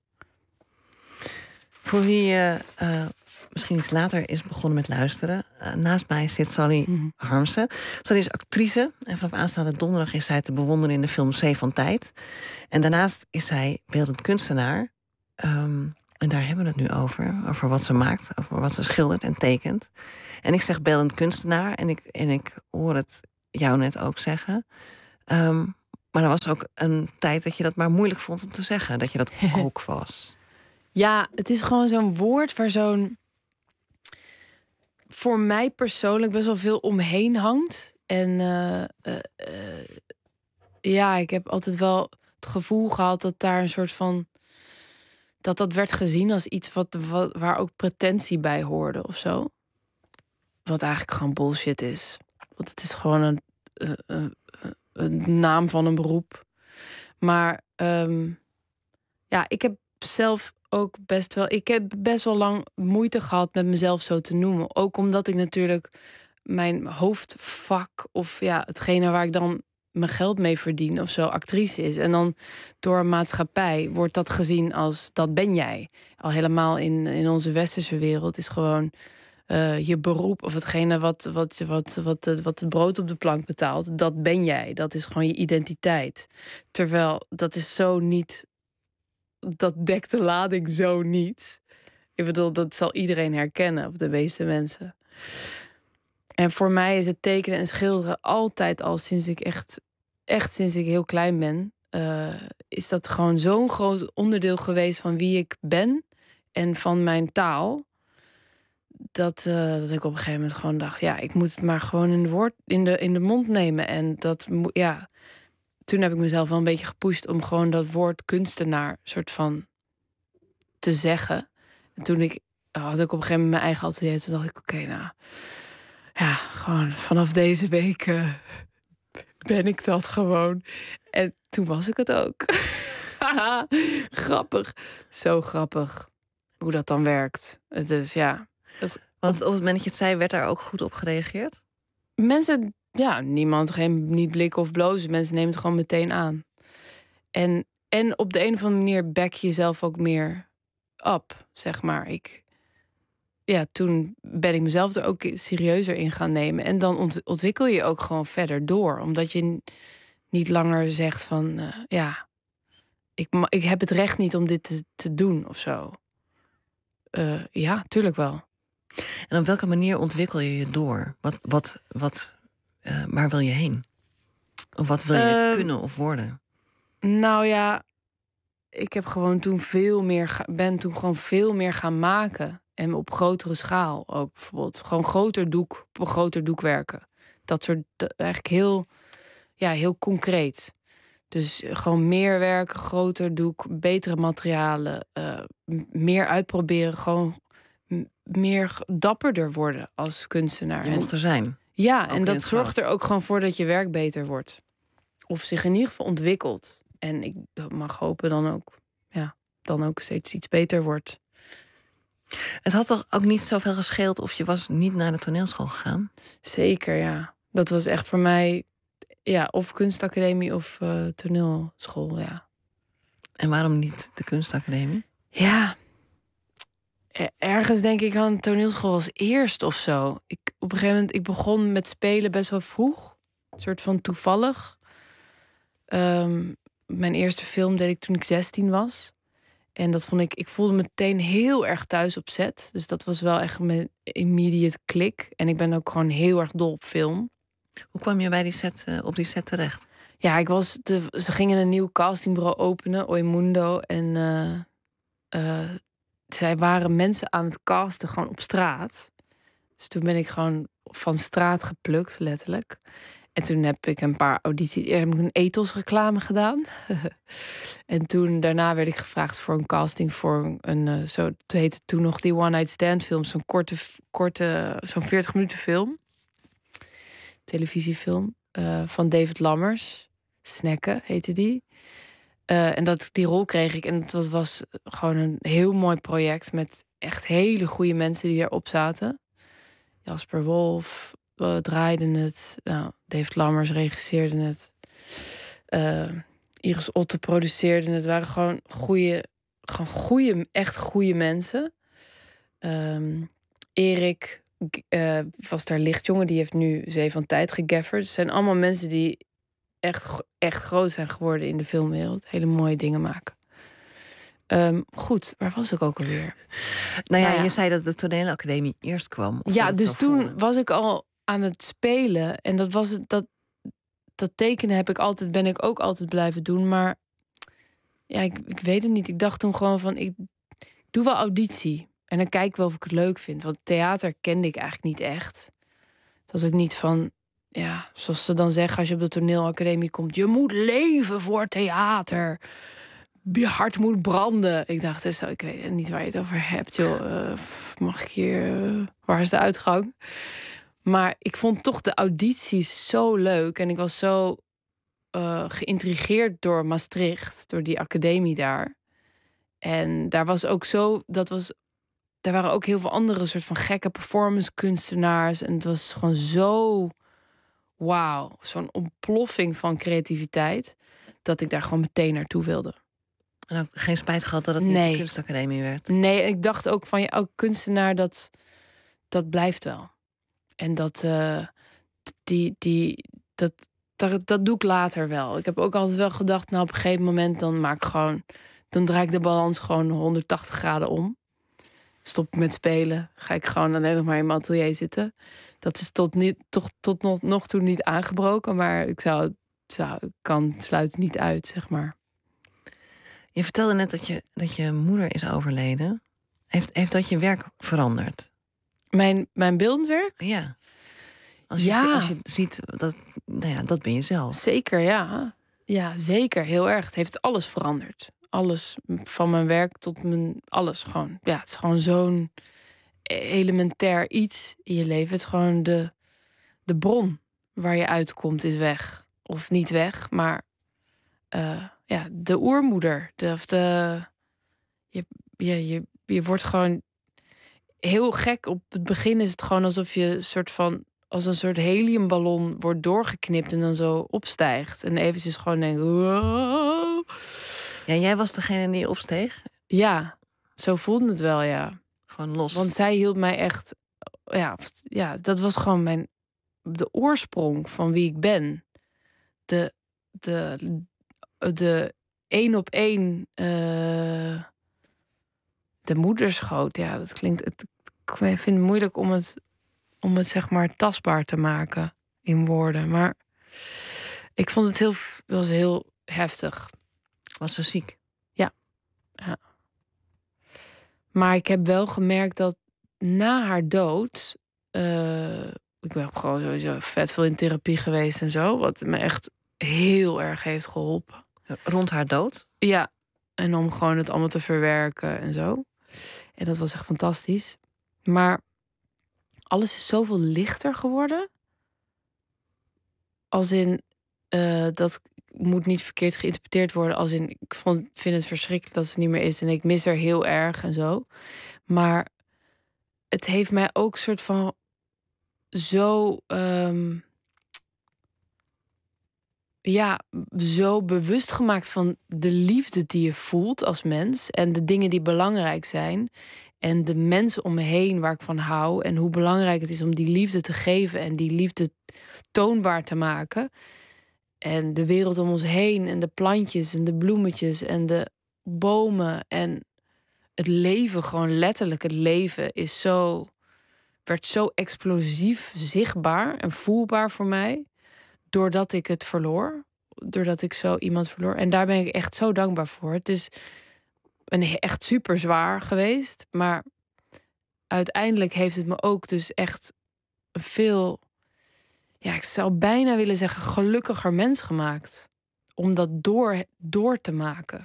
Voor wie uh, uh, misschien iets later is begonnen met luisteren. Uh, naast mij zit Sally mm-hmm. Harmsen. Sally is actrice. En vanaf aanstaande donderdag is zij te bewonderen in de film Zee van Tijd. En daarnaast is zij beeldend kunstenaar. Um, En daar hebben we het nu over. Over wat ze maakt, over wat ze schildert en tekent. En ik zeg beeldend kunstenaar. En ik, en ik hoor het jou net ook zeggen. Um, maar er was ook een tijd dat je dat maar moeilijk vond om te zeggen. Dat je dat ook was. Ja, het is gewoon zo'n woord waar zo'n... voor mij persoonlijk best wel veel omheen hangt. En uh, uh, uh, ja, ik heb altijd wel het gevoel gehad dat daar een soort van... dat dat werd gezien als iets wat, wat, waar ook pretentie bij hoorde of zo. Wat eigenlijk gewoon bullshit is. Want het is gewoon een, uh, uh, een naam van een beroep. Maar um, ja, ik heb zelf ook best wel... Ik heb best wel lang moeite gehad met mezelf zo te noemen. Ook omdat ik natuurlijk mijn hoofdvak of ja, hetgene waar ik dan mijn geld mee verdien of zo, actrice is. En dan door een maatschappij wordt dat gezien als dat ben jij. Al helemaal in, in onze westerse wereld is gewoon uh, je beroep of hetgene wat, wat, wat, wat, wat het brood op de plank betaalt, dat ben jij. Dat is gewoon je identiteit. Terwijl dat is zo niet, dat dekt de lading zo niet. Ik bedoel, dat zal iedereen herkennen, of de meeste mensen. En voor mij is het tekenen en schilderen altijd al sinds ik echt, echt sinds ik heel klein ben, uh, is dat gewoon zo'n groot onderdeel geweest van wie ik ben en van mijn taal. Dat, uh, dat ik op een gegeven moment gewoon dacht, ja, ik moet het maar gewoon in de, woord, in de, in de mond nemen. En dat, ja, toen heb ik mezelf wel een beetje gepusht om gewoon dat woord kunstenaar soort van te zeggen. En toen ik, had ik op een gegeven moment mijn eigen atelier, toen dacht ik, oké, okay, nou... ja, gewoon vanaf deze week uh, ben ik dat gewoon. En toen was ik het ook. Grappig. Zo grappig hoe dat dan werkt. Het is, ja. Het, Want op het moment dat je het zei, werd daar ook goed op gereageerd? Mensen, ja, niemand, geen, niet blikken of blozen. Mensen nemen het gewoon meteen aan. En, en op de een of andere manier back je jezelf ook meer up, zeg maar. Ik... Ja, toen ben ik mezelf er ook serieuzer in gaan nemen. En dan ontwikkel je ook gewoon verder door. Omdat je niet langer zegt van... Uh, ja, ik, ik heb het recht niet om dit te, te doen of zo. Uh, ja, tuurlijk wel. En op welke manier ontwikkel je je door? Wat, wat, wat, uh, waar wil je heen? Of wat wil je uh, kunnen of worden? Nou ja, ik heb gewoon toen veel meer... ben toen gewoon veel meer gaan maken... En op grotere schaal ook bijvoorbeeld. Gewoon groter doek, op een groter doek werken. Dat soort, eigenlijk heel, ja, heel concreet. Dus gewoon meer werken, groter doek, betere materialen. Uh, meer uitproberen, gewoon m- meer dapperder worden als kunstenaar. Je mocht er zijn. Ja, ook en dat zorgt er ook gewoon voor dat je werk beter wordt. Of zich in ieder geval ontwikkelt. En ik mag hopen dan ook, ja, dan ook steeds iets beter wordt. Het had toch ook niet zoveel gescheeld of je was niet naar de toneelschool gegaan? Zeker, ja. Dat was echt voor mij, ja, of kunstacademie of uh, toneelschool, ja. En waarom niet de kunstacademie? Ja, ergens denk ik aan toneelschool als eerst of zo. Ik, op een gegeven moment, ik begon met spelen best wel vroeg. Een soort van toevallig. Um, mijn eerste film deed ik toen ik zestien was. En dat vond ik, ik voelde me meteen heel erg thuis op set. Dus dat was wel echt mijn immediate klik. En ik ben ook gewoon heel erg dol op film. Hoe kwam je bij die set, uh, op die set terecht? Ja, ik was de, ze gingen een nieuw castingbureau openen, Oimundo. En uh, uh, zij waren mensen aan het casten gewoon op straat. Dus toen ben ik gewoon van straat geplukt, letterlijk. En toen heb ik een paar audities... Eerst heb ik een Ethos-reclame gedaan. En toen, daarna werd ik gevraagd voor een casting... voor een, uh, zo, het heette toen nog die One Night Stand film. Zo'n korte, korte zo'n veertig minuten film. Televisiefilm. Uh, van David Lammers. Snacken heette die. Uh, en dat, die rol kreeg ik. En het was gewoon een heel mooi project... met echt hele goede mensen die daarop zaten. Jasper Wolf uh, draaide het. Nou, David Lammers regisseerde het. Uh, Iris Otte produceerde het. Het waren gewoon goede, gewoon goede, echt goede mensen. Um, Erik uh, was daar lichtjongen. Die heeft nu Zee van Tijd gegafferd. Het zijn allemaal mensen die echt, echt groot zijn geworden in de filmwereld. Hele mooie dingen maken. Um, goed, waar was ik ook alweer? Nou ja, nou ja. je zei dat de toneelacademie eerst kwam. Of Ja, dat dus toen voelde. was ik al aan het spelen. En dat was het, dat, dat tekenen heb ik altijd, ben ik ook altijd blijven doen. Maar ja, ik, ik weet het niet. Ik dacht toen gewoon van, ik, ik doe wel auditie. En dan kijk ik wel of ik het leuk vind. Want theater kende ik eigenlijk niet echt. Het was ook niet van, ja, zoals ze dan zeggen als je op de toneelacademie komt. Je moet leven voor theater. Je hart moet branden. Ik dacht, zo, ik weet niet waar je het over hebt, joh. Uh, mag ik hier... Uh, waar is de uitgang? Maar ik vond toch de audities zo leuk. En ik was zo uh, geïntrigeerd door Maastricht. Door die academie daar. En daar was ook zo... Dat was, daar waren ook heel veel andere soort van gekke performance kunstenaars. En het was gewoon zo... Wauw. Zo'n ontploffing van creativiteit. Dat ik daar gewoon meteen naartoe wilde. En ook geen spijt gehad dat het niet Nee. de kunstacademie werd. Nee, ik dacht ook van, ja, ook kunstenaar, dat, dat blijft wel. En dat, uh, die, die, dat, dat, dat doe ik later wel. Ik heb ook altijd wel gedacht, nou, op een gegeven moment dan maak ik gewoon, dan draai ik de balans gewoon honderdtachtig graden om. Stop ik met spelen, ga ik gewoon alleen nog maar in mijn atelier zitten. Dat is tot, niet, toch, tot nog, nog toe niet aangebroken, maar ik zou, zou, kan sluit het niet uit, zeg maar. Je vertelde net dat je, dat je moeder is overleden. Heeft, heeft dat je werk veranderd? Mijn, mijn beeldend werk? Ja. Als je, Ja. als je ziet, dat, nou ja, dat ben je zelf. Zeker, ja. Ja, zeker. Heel erg. Het heeft alles veranderd. Alles. Van mijn werk tot mijn... Alles gewoon. Ja, het is gewoon zo'n elementair iets in je leven. Het is gewoon de, de bron waar je uitkomt is weg. Of niet weg, maar... Uh, ja, de oermoeder. De, of de, je, je, je, je wordt gewoon heel gek. Op het begin is het gewoon alsof je een soort van... als een soort heliumballon wordt doorgeknipt en dan zo opstijgt. En eventjes gewoon denkt... Wow. Ja, jij was degene die opsteeg? Ja, zo voelde het wel, ja. Gewoon los. Want zij hield mij echt... Ja, ja, dat was gewoon mijn... de oorsprong van wie ik ben. De... de de één op één uh, de moederschoot. Ja, dat klinkt... Het, ik vind het moeilijk om het, om het zeg maar tastbaar te maken in woorden. Maar ik vond het heel, was heel heftig. Was ze ziek? Ja. ja. Maar ik heb wel gemerkt dat na haar dood... Uh, ik ben gewoon sowieso vet veel in therapie geweest en zo. Wat me echt heel erg heeft geholpen. Rond haar dood? Ja, en om gewoon het allemaal te verwerken en zo. En dat was echt fantastisch. Maar alles is zoveel lichter geworden. Als in, uh, dat moet niet verkeerd geïnterpreteerd worden. Als in, ik vond, vind het verschrikkelijk dat ze niet meer is. En ik mis haar heel erg en zo. Maar het heeft mij ook soort van zo... Um, ja, zo bewust gemaakt van de liefde die je voelt als mens. En de dingen die belangrijk zijn. En de mensen om me heen waar ik van hou. En hoe belangrijk het is om die liefde te geven. En die liefde toonbaar te maken. En de wereld om ons heen. En de plantjes en de bloemetjes en de bomen. En het leven, gewoon letterlijk het leven, is zo, werd zo explosief zichtbaar en voelbaar voor mij. Doordat ik het verloor. Doordat ik zo iemand verloor. En daar ben ik echt zo dankbaar voor. Het is een echt super zwaar geweest. Maar uiteindelijk heeft het me ook dus echt veel... ja, ik zou bijna willen zeggen, gelukkiger mens gemaakt. Om dat door, door te maken.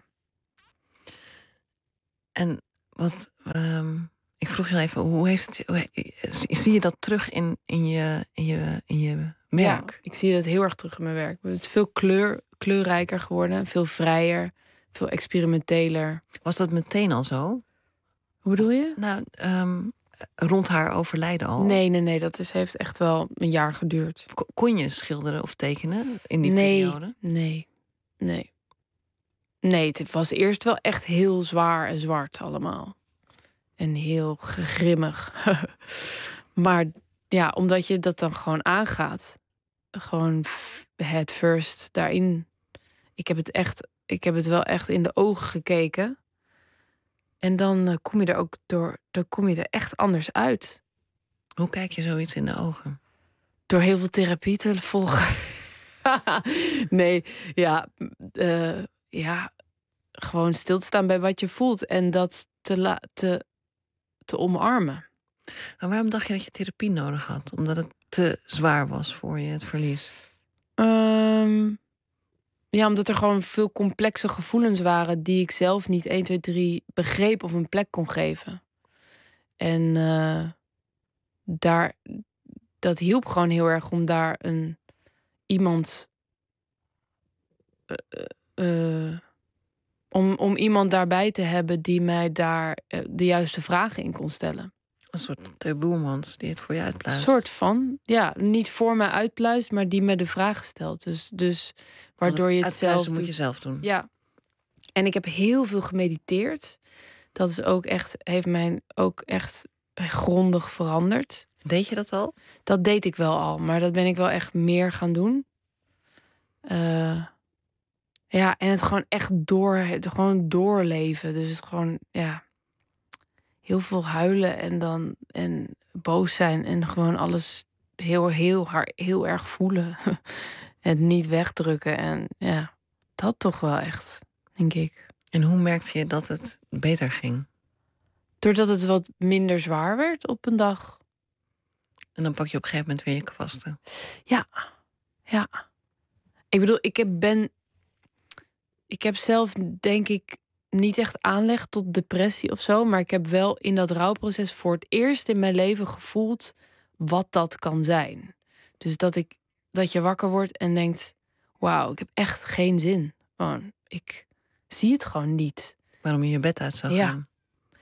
En wat... Um, ik vroeg je even, hoe heeft het... Hoe, zie je dat terug in, in, je, in, je, in je werk? Ja, ik zie dat heel erg terug in mijn werk. Het is veel kleur, kleurrijker geworden. Veel vrijer. Veel experimenteler. Was dat meteen al zo? Hoe bedoel je? Nou, um, rond haar overlijden al? Nee, nee, nee. Dat is, heeft echt wel een jaar geduurd. Kon je schilderen of tekenen in die nee, periode? Nee, nee. Nee, het was eerst wel echt heel zwaar en zwart allemaal. En heel gegrimmig. Maar ja, omdat je dat dan gewoon aangaat. Gewoon head first daarin. Ik heb het echt, ik heb het wel echt in de ogen gekeken. En dan uh, kom je er ook door, dan kom je er echt anders uit. Hoe kijk je zoiets in de ogen? Door heel veel therapie te volgen. nee, ja, uh, ja, gewoon stil te staan bij wat je voelt en dat te, la- te, te omarmen. Maar waarom dacht je dat je therapie nodig had? Omdat het te zwaar was voor je, het verlies? Um, ja, omdat er gewoon veel complexe gevoelens waren die ik zelf niet één, twee, drie begreep of een plek kon geven. En uh, daar, dat hielp gewoon heel erg om daar een iemand uh, uh, om, om iemand daarbij te hebben die mij daar uh, de juiste vragen in kon stellen. Een soort taboemans die het voor je uitpluist. Een soort van, ja, niet voor mij uitpluist, maar die me de vragen stelt. Dus, dus waardoor je het zelf moet doet. je zelf doen. Ja. En ik heb heel veel gemediteerd. Dat is ook echt, heeft mij ook echt grondig veranderd. Deed je dat al? Dat deed ik wel al, maar dat ben ik wel echt meer gaan doen. Uh, ja, en het gewoon echt door, het gewoon doorleven. Dus het gewoon, ja, heel veel huilen en dan en boos zijn en gewoon alles heel, heel hard, heel erg voelen. En niet wegdrukken. En ja, dat toch wel echt, denk ik. En hoe merkte je dat het beter ging? Doordat het wat minder zwaar werd op een dag. En dan pak je op een gegeven moment weer je kwasten. Ja, ja. Ik bedoel, ik heb ben... Ik heb zelf, denk ik, niet echt aanleg tot depressie of zo. Maar ik heb wel in dat rouwproces voor het eerst in mijn leven gevoeld wat dat kan zijn. Dus dat ik dat je wakker wordt en denkt, wauw, ik heb echt geen zin. Gewoon, ik zie het gewoon niet. Waarom je je bed uit zou ja. gaan.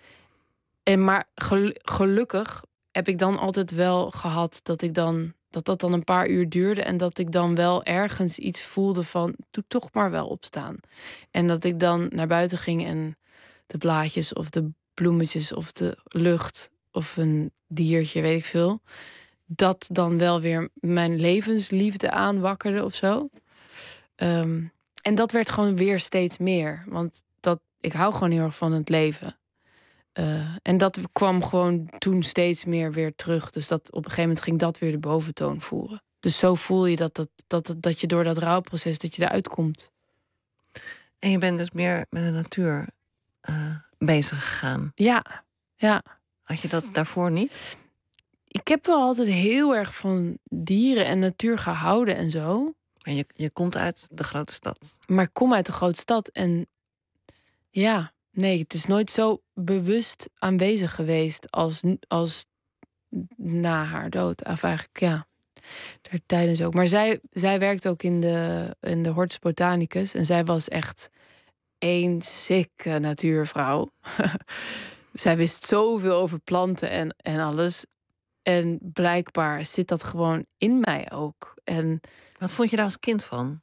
En maar gel- gelukkig heb ik dan altijd wel gehad dat ik dan dat dat dan een paar uur duurde en dat ik dan wel ergens iets voelde van, doe toch maar wel opstaan. En dat ik dan naar buiten ging en de blaadjes of de bloemetjes of de lucht of een diertje, weet ik veel, dat dan wel weer mijn levensliefde aanwakkerde of zo. Um, en dat werd gewoon weer steeds meer. Want dat, ik hou gewoon heel erg van het leven. Uh, en dat kwam gewoon toen steeds meer weer terug. Dus dat op een gegeven moment ging dat weer de boventoon voeren. Dus zo voel je dat, dat, dat, dat je door dat rouwproces, dat je eruit komt. En je bent dus meer met de natuur uh, bezig gegaan. Ja, ja. Had je dat daarvoor niet? Ik heb wel altijd heel erg van dieren en natuur gehouden en zo. Maar je, je komt uit de grote stad. Maar ik kom uit de grote stad en ja, nee, het is nooit zo bewust aanwezig geweest als, als na haar dood. Of eigenlijk, ja, daar tijdens ook. Maar zij, zij werkt ook in de, in de Hortus Botanicus en zij was echt één sikke natuurvrouw. Zij wist zoveel over planten en, en alles. En blijkbaar zit dat gewoon in mij ook. En wat vond je daar als kind van?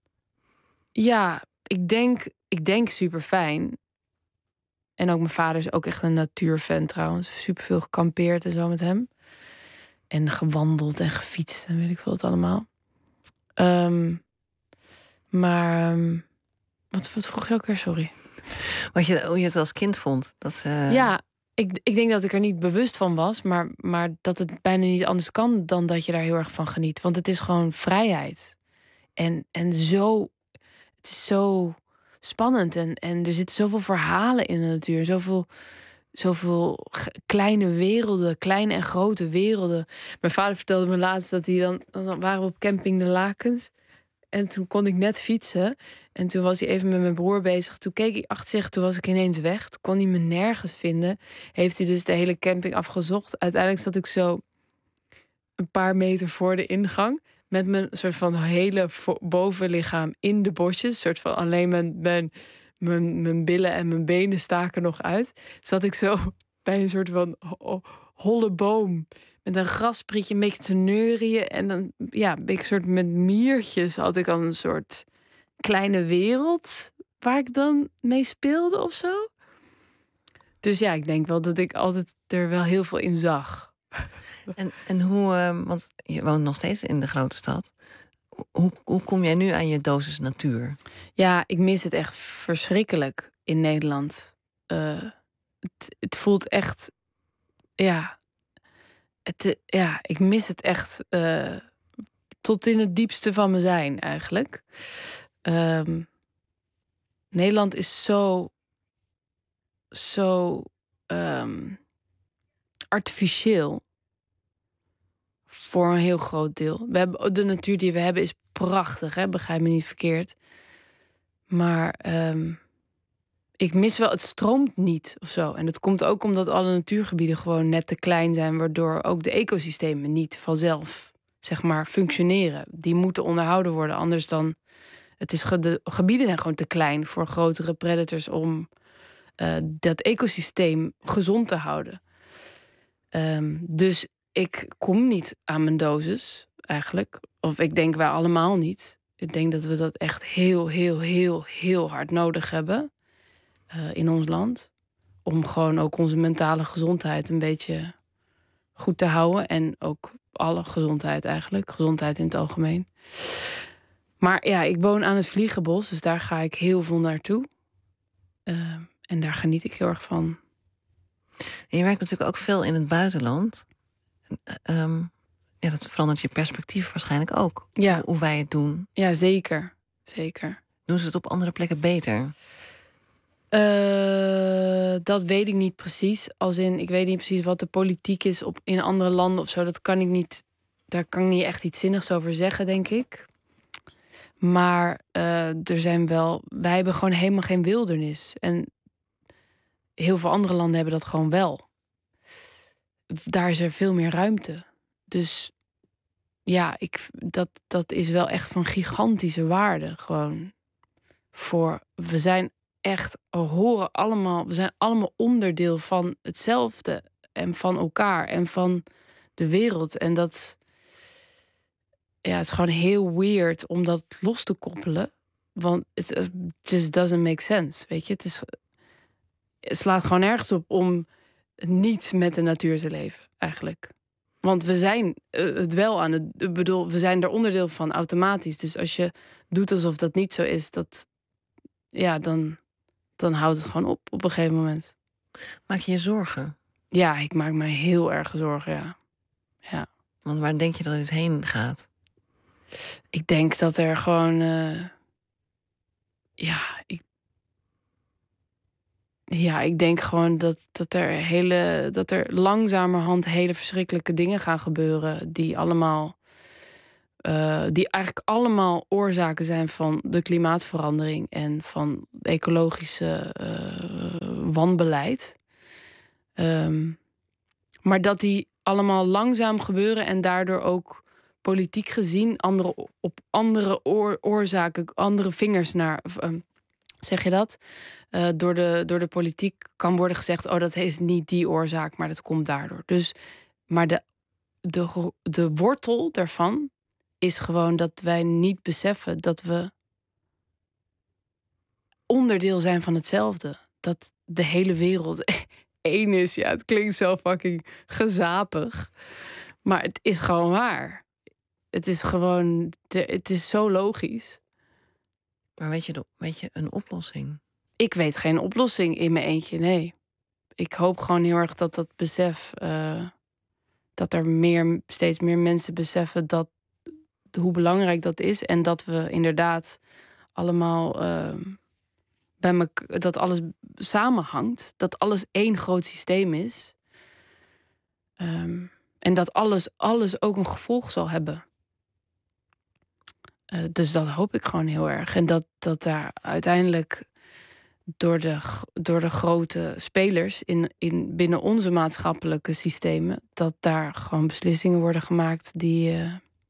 Ja, ik denk, ik denk super fijn. En ook mijn vader is ook echt een natuurfan trouwens. Super veel gekampeerd en zo met hem. En gewandeld en gefietst en weet ik veel het allemaal. Um, maar um, wat, wat vroeg je ook weer? Sorry. Wat je, hoe je het als kind vond? Dat ze... Ja, ik, ik denk dat ik er niet bewust van was. Maar, maar dat het bijna niet anders kan dan dat je daar heel erg van geniet. Want het is gewoon vrijheid. En, en zo... Het is zo spannend. En, en er zitten zoveel verhalen in de natuur. Zoveel zoveel g- kleine werelden, kleine en grote werelden. Mijn vader vertelde me laatst dat hij dan, dan waren we op camping De Lakens. En toen kon ik net fietsen. En toen was hij even met mijn broer bezig. Toen keek ik achter zich, toen was ik ineens weg. Toen kon hij me nergens vinden. Heeft hij dus de hele camping afgezocht. Uiteindelijk zat ik zo een paar meter voor de ingang. Met mijn soort van hele vo- bovenlichaam in de bosjes. Soort van alleen mijn, mijn, mijn, mijn billen en mijn benen staken nog uit. Zat ik zo bij een soort van ho- holle boom. Met een grasprietje een beetje te neurieën. En dan, ja, een beetje soort met miertjes had ik al een soort kleine wereld waar ik dan mee speelde of zo. Dus ja, ik denk wel dat ik altijd er wel heel veel in zag. En, en hoe, uh, want je woont nog steeds in de grote stad. Hoe, hoe kom jij nu aan je dosis natuur? Ja, ik mis het echt verschrikkelijk in Nederland. Uh, het, het voelt echt, ja, het, ja, ik mis het echt uh, tot in het diepste van mijn zijn eigenlijk. Um, Nederland is zo, zo um, artificieel. Voor een heel groot deel. We hebben, de natuur die we hebben is prachtig, hè? Begrijp me niet verkeerd. Maar um, ik mis wel, het stroomt niet of zo. En dat komt ook omdat alle natuurgebieden gewoon net te klein zijn, waardoor ook de ecosystemen niet vanzelf, zeg maar, functioneren. Die moeten onderhouden worden, anders dan. Het is ge, de gebieden zijn gewoon te klein voor grotere predators om uh, dat ecosysteem gezond te houden. Um, dus ik kom niet aan mijn dosis, eigenlijk. Of ik denk wij allemaal niet. Ik denk dat we dat echt heel, heel, heel, heel hard nodig hebben uh, in ons land. Om gewoon ook onze mentale gezondheid een beetje goed te houden. En ook alle gezondheid eigenlijk. Gezondheid in het algemeen. Maar ja, ik woon aan het Vliegenbos, dus daar ga ik heel veel naartoe. Uh, en daar geniet ik heel erg van. En je werkt natuurlijk ook veel in het buitenland. Um, ja, dat verandert je perspectief waarschijnlijk ook. Ja. Hoe wij het doen. Ja, zeker. Zeker. Doen ze het op andere plekken beter? Uh, dat weet ik niet precies. Als in, ik weet niet precies wat de politiek is op, in andere landen of zo. Dat kan ik niet. Daar kan ik niet echt iets zinnigs over zeggen, denk ik. Maar uh, er zijn wel. Wij hebben gewoon helemaal geen wildernis. En heel veel andere landen hebben dat gewoon wel. Daar is er veel meer ruimte. Dus ja, ik, dat, dat is wel echt van gigantische waarde. Gewoon voor. We zijn echt. We horen allemaal. We zijn allemaal onderdeel van hetzelfde. En van elkaar. En van de wereld. En dat. Ja, het is gewoon heel weird om dat los te koppelen. Want it just doesn't make sense. Weet je, het is. Het slaat gewoon ergens op om niet met de natuur te leven, eigenlijk. Want we zijn uh, het wel aan het. Ik bedoel, we zijn er onderdeel van automatisch. Dus als je doet alsof dat niet zo is, dat. Ja, dan. Dan houdt het gewoon op op een gegeven moment. Maak je je zorgen? Ja, ik maak mij heel erg zorgen, ja. Ja. Want waar denk je dat het heen gaat? Ik denk dat er gewoon. Uh, ja, ik. Ja, ik denk gewoon dat, dat er hele. Dat er langzamerhand hele verschrikkelijke dingen gaan gebeuren. Die allemaal. Uh, die eigenlijk allemaal oorzaken zijn van de klimaatverandering en van ecologische uh, wanbeleid. Um, maar dat die allemaal langzaam gebeuren en daardoor ook politiek gezien andere, op andere oor, oorzaken, andere vingers naar. Uh, zeg je dat? Uh, door, de, door de politiek kan worden gezegd: oh, dat is niet die oorzaak, maar dat komt daardoor. Dus, maar de, de, de wortel daarvan is gewoon dat wij niet beseffen dat we onderdeel zijn van hetzelfde. Dat de hele wereld één is. Ja, het klinkt zo fucking gezapig. Maar het is gewoon waar. Het is gewoon, het is zo logisch. Maar weet je, de, weet je een oplossing? Ik weet geen oplossing in mijn eentje, nee. Ik hoop gewoon heel erg dat dat besef, uh, dat er meer, steeds meer mensen beseffen dat hoe belangrijk dat is. En dat we inderdaad allemaal uh, bij me, dat alles samenhangt. Dat alles één groot systeem is. Um, en dat alles, alles ook een gevolg zal hebben. Uh, dus dat hoop ik gewoon heel erg. En dat, dat daar uiteindelijk door de, door de grote spelers in, in binnen onze maatschappelijke systemen, dat daar gewoon beslissingen worden gemaakt die uh,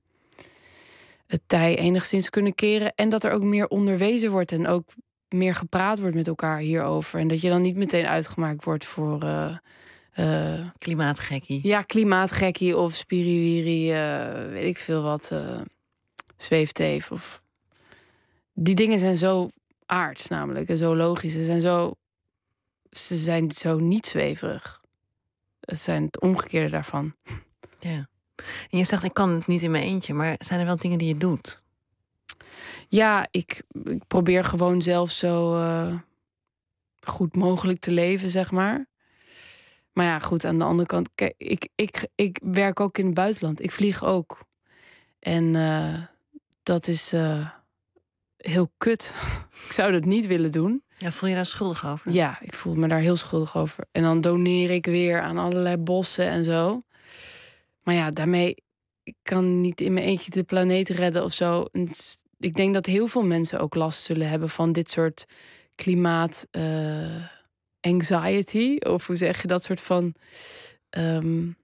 het tij enigszins kunnen keren. En dat er ook meer onderwezen wordt en ook meer gepraat wordt met elkaar hierover. En dat je dan niet meteen uitgemaakt wordt voor Uh, uh, klimaatgekkie. Ja, klimaatgekkie of spiriwiri, uh, weet ik veel wat. Uh, zweefteef of. Die dingen zijn zo aards namelijk en zo logisch. Ze zijn zo, ze zijn zo niet zweverig. Het zijn het omgekeerde daarvan. Ja. En je zegt, ik kan het niet in mijn eentje, maar zijn er wel dingen die je doet? Ja, ik, ik probeer gewoon zelf zo uh, goed mogelijk te leven, zeg maar. Maar ja, goed, aan de andere kant, kijk, ik, ik, ik werk ook in het buitenland. Ik vlieg ook. En uh, dat is uh, heel kut. Ik zou dat niet willen doen. Ja, voel je daar schuldig over? Ja, ik voel me daar heel schuldig over. En dan doneer ik weer aan allerlei bossen en zo. Maar ja, daarmee, ik kan niet in mijn eentje de planeet redden of zo. En ik denk dat heel veel mensen ook last zullen hebben van dit soort klimaat uh, anxiety. Of hoe zeg je dat soort van Um,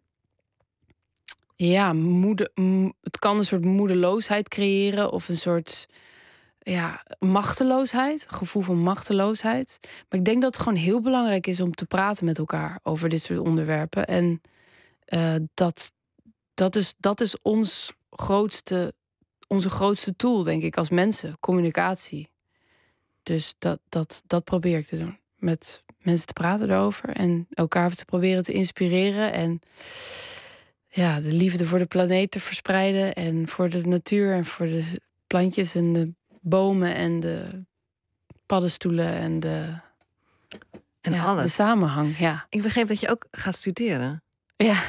ja, moede, m- het kan een soort moedeloosheid creëren of een soort ja, machteloosheid, een gevoel van machteloosheid. Maar ik denk dat het gewoon heel belangrijk is om te praten met elkaar over dit soort onderwerpen. En uh, dat, dat, is, dat is ons grootste, onze grootste tool, denk ik, als mensen, communicatie. Dus dat, dat, dat probeer ik te doen. Met mensen te praten erover en elkaar te proberen te inspireren en ja, de liefde voor de planeet te verspreiden en voor de natuur en voor de plantjes en de bomen en de paddenstoelen en de, en ja, alles. De samenhang. Ja. Ik begreep dat je ook gaat studeren. Ja.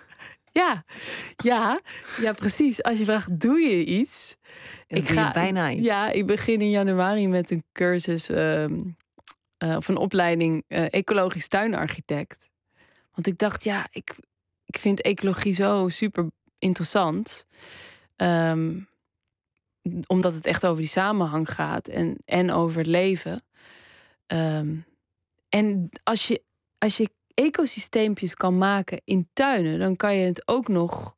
Ja, ja, ja, precies. Als je vraagt, doe je iets? Ik ga je bijna iets. Ja, ik begin in januari met een cursus uh, uh, of een opleiding uh, ecologisch tuinarchitect. Want ik dacht, ja, ik, ik vind ecologie zo super interessant. Um, omdat het echt over die samenhang gaat en, en over het leven. Um, en als je, als je ecosysteempjes kan maken in tuinen, dan kan je het ook nog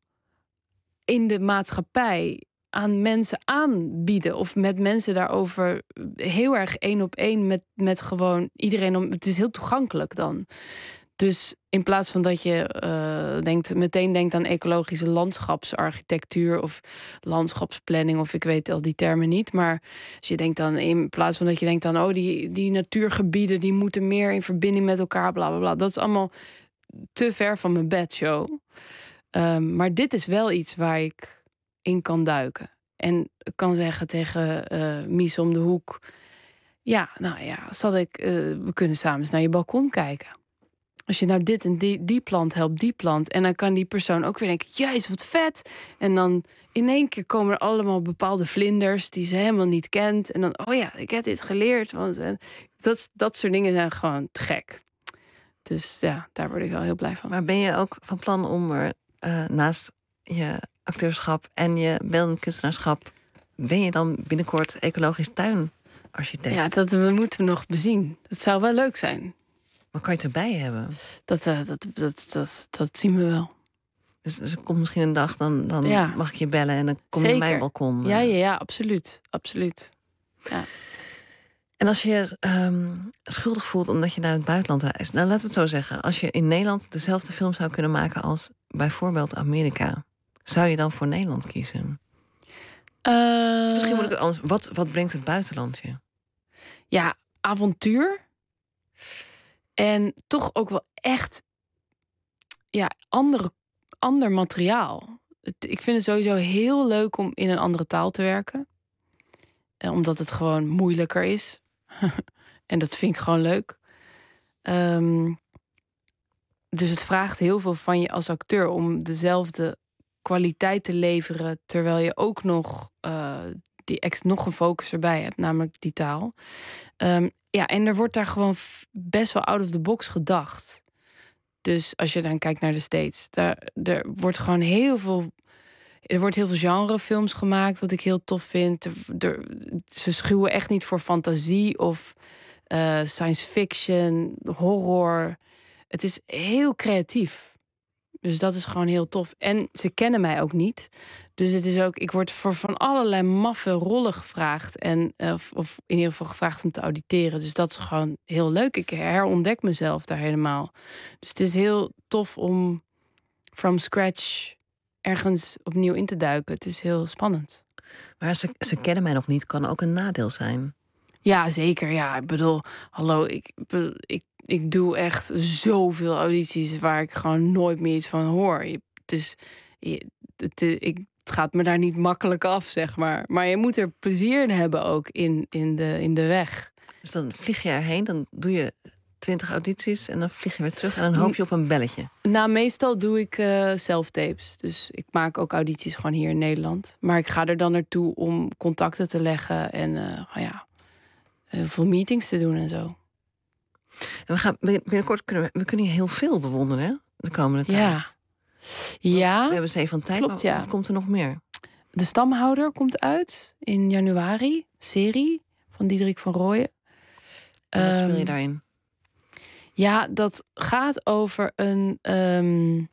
in de maatschappij aan mensen aanbieden. Of met mensen daarover heel erg één op één met, met gewoon iedereen. Om, het is heel toegankelijk dan. Dus in plaats van dat je uh, denkt, meteen denkt aan ecologische landschapsarchitectuur of landschapsplanning, of ik weet al die termen niet. Maar als je denkt dan, in plaats van dat je denkt aan, oh, die, die natuurgebieden die moeten meer in verbinding met elkaar, bla bla bla. Dat is allemaal te ver van mijn bedshow. Um, maar dit is wel iets waar ik in kan duiken. En ik kan zeggen tegen uh, Mies om de hoek, ja, nou ja, zal ik, uh, we kunnen samen eens naar je balkon kijken. Als je nou dit en die, die plant helpt, die plant. En dan kan die persoon ook weer denken, jezus, wat vet. En dan in één keer komen er allemaal bepaalde vlinders die ze helemaal niet kent. En dan, oh ja, ik heb dit geleerd. Want en dat, dat soort dingen zijn gewoon te gek. Dus ja, daar word ik wel heel blij van. Maar ben je ook van plan om er uh, naast je acteurschap en je beeldend kunstenaarschap, ben je dan binnenkort ecologisch tuinarchitect? Ja, dat moeten we nog bezien. Dat zou wel leuk zijn. Maar kan je het erbij hebben? Dat, uh, dat, dat, dat, dat zien we wel. Dus, dus er komt misschien een dag, dan, dan ja. mag ik je bellen en dan kom je Zeker. op mijn balkon. Ja, ja, ja, absoluut. absoluut. Ja. En als je je um, schuldig voelt omdat je naar het buitenland reist. Nou, laten we het zo zeggen. Als je in Nederland dezelfde film zou kunnen maken als bijvoorbeeld Amerika, zou je dan voor Nederland kiezen? Uh, Misschien moet ik het anders. Wat, wat brengt het buitenland je? Ja, avontuur. En toch ook wel echt ja, andere, ander materiaal. Ik vind het sowieso heel leuk om in een andere taal te werken. Omdat het gewoon moeilijker is. En dat vind ik gewoon leuk. Um, dus het vraagt heel veel van je als acteur om dezelfde kwaliteit te leveren, terwijl je ook nog uh, die ex nog een focus erbij heb, namelijk die taal. Um, ja, en er wordt daar gewoon best wel out of the box gedacht. Dus als je dan kijkt naar de States, daar er wordt gewoon heel veel. Er wordt heel veel genrefilms gemaakt, wat ik heel tof vind. Er, er, ze schuwen echt niet voor fantasie of uh, science fiction, horror. Het is heel creatief. Dus dat is gewoon heel tof. En ze kennen mij ook niet. Dus het is ook, ik word voor van allerlei maffe rollen gevraagd. En, uh, of in ieder geval gevraagd om te auditeren. Dus dat is gewoon heel leuk. Ik herontdek mezelf daar helemaal. Dus het is heel tof om from scratch ergens opnieuw in te duiken. Het is heel spannend. Maar ze, ze kennen mij nog niet, kan ook een nadeel zijn. Ja, zeker. Ja, ik bedoel, hallo, ik, ik, ik doe echt zoveel audities waar ik gewoon nooit meer iets van hoor. Het is, het, ik, het gaat me daar niet makkelijk af, zeg maar. Maar je moet er plezier in hebben ook in, in, de, in de weg. Dus dan vlieg je erheen, dan doe je twintig audities en dan vlieg je weer terug en dan hoop je op een belletje. Nou, meestal doe ik uh, self-tapes. Dus ik maak ook audities gewoon hier in Nederland. Maar ik ga er dan naartoe om contacten te leggen en uh, oh ja, heel veel meetings te doen en zo. En we gaan binnenkort kunnen we, we kunnen hier heel veel bewonderen, hè? De komende tijd. Ja. Ja. We hebben zeven van tijd, klopt, maar ja. Wat komt er nog meer? De Stamhouder komt uit in januari. Serie van Diederik van Rooyen. En wat speel je daarin? Ja, dat gaat over een... Um,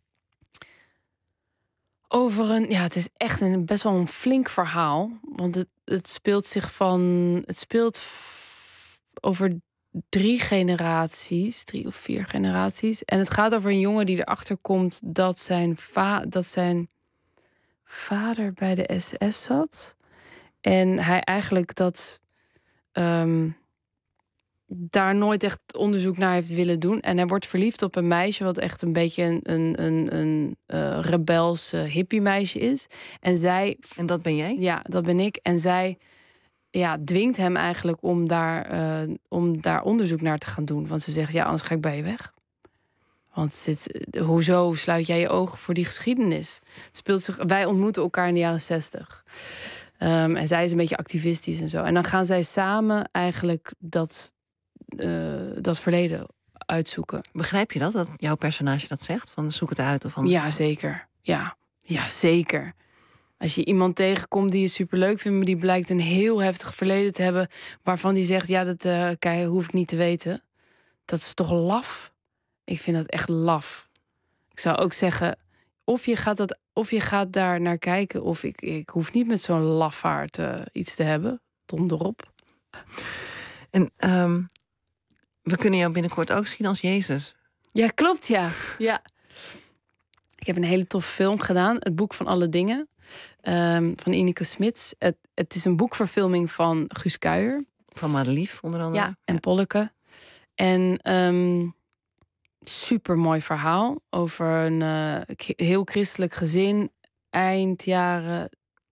over een... Ja, het is echt een best wel een flink verhaal. Want het, het speelt zich van... Het speelt f- over drie generaties. Drie of vier generaties. En het gaat over een jongen die erachter komt dat zijn, va- dat zijn vader bij de S S zat. En hij eigenlijk dat... Um, daar nooit echt onderzoek naar heeft willen doen. En hij wordt verliefd op een meisje wat echt een beetje een, een, een, een uh, rebels uh, hippie meisje is. En zij... En dat ben jij? Ja, dat ben ik. En zij ja, dwingt hem eigenlijk om daar, uh, om daar onderzoek naar te gaan doen. Want ze zegt, ja, anders ga ik bij je weg. Want dit, hoezo sluit jij je ogen voor die geschiedenis? Het speelt zich, wij ontmoeten elkaar in de jaren zestig. Um, en zij is een beetje activistisch en zo. En dan gaan zij samen eigenlijk dat... Uh, dat verleden uitzoeken. Begrijp je dat, dat jouw personage dat zegt? Van zoek het uit? Of van... Ja, zeker. Ja. ja, zeker. Als je iemand tegenkomt die je superleuk vindt... maar die blijkt een heel heftig verleden te hebben... waarvan die zegt, ja, dat uh, kijk, hoef ik niet te weten. Dat is toch laf? Ik vind dat echt laf. Ik zou ook zeggen, of je gaat, dat, of je gaat daar naar kijken... of ik, ik hoef niet met zo'n lafaard uh, iets te hebben. Dom erop. En... Um... we kunnen jou binnenkort ook zien als Jezus. Ja, klopt, ja. ja. Ik heb een hele toffe film gedaan. Het boek van alle dingen. Um, van Ineke Smits. Het, het is een boekverfilming van Guus Kuijer. Van Madelief, onder andere. Ja, en Polleke. En um, supermooi verhaal. Over een uh, heel christelijk gezin. Eind jaren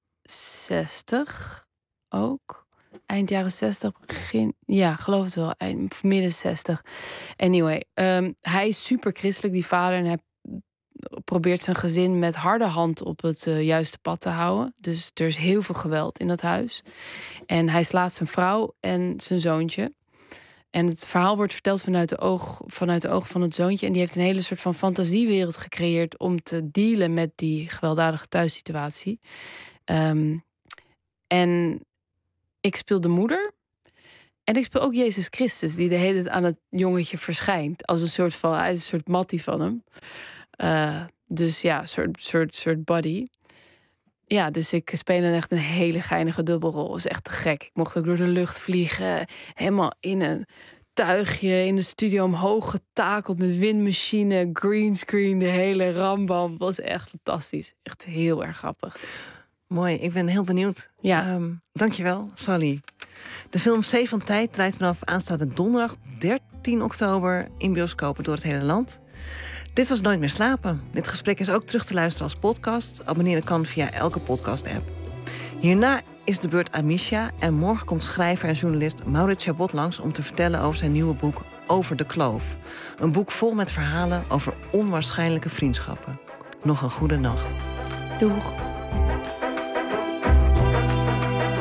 zestig ook. Eind jaren zestig, begin... Ja, geloof het wel. Eind, midden zestig. Anyway, um, hij is super christelijk, die vader. En hij probeert zijn gezin met harde hand op het uh, juiste pad te houden. Dus er is heel veel geweld in dat huis. En hij slaat zijn vrouw en zijn zoontje. En het verhaal wordt verteld vanuit de oog, vanuit de ogen van het zoontje. En die heeft een hele soort van fantasiewereld gecreëerd... om te dealen met die gewelddadige thuissituatie. Um, en... Ik speel de moeder. En ik speel ook Jezus Christus, die de hele tijd aan het jongetje verschijnt. Als een soort van, hij is een soort mattie van hem. Uh, dus ja, een soort, soort, soort buddy. Ja, dus ik speel een echt een hele geinige dubbelrol. Dat is echt te gek. Ik mocht ook door de lucht vliegen. Helemaal in een tuigje in de studio omhoog getakeld met windmachine, greenscreen, de hele rambam. Dat was echt fantastisch. Echt heel erg grappig. Mooi, ik ben heel benieuwd. Ja. Um, dankjewel, Sally. De film Zee van Tijd draait vanaf aanstaande donderdag dertien oktober in bioscopen door het hele land. Dit was Nooit meer slapen. Dit gesprek is ook terug te luisteren als podcast. Abonneren kan via elke podcast-app. Hierna is de beurt aan Misha en morgen komt schrijver en journalist Maurits Chabot langs om te vertellen over zijn nieuwe boek Over de Kloof. Een boek vol met verhalen over onwaarschijnlijke vriendschappen. Nog een goede nacht. Doeg.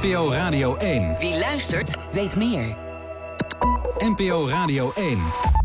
N P O Radio één. Wie luistert, weet meer. N P O Radio één.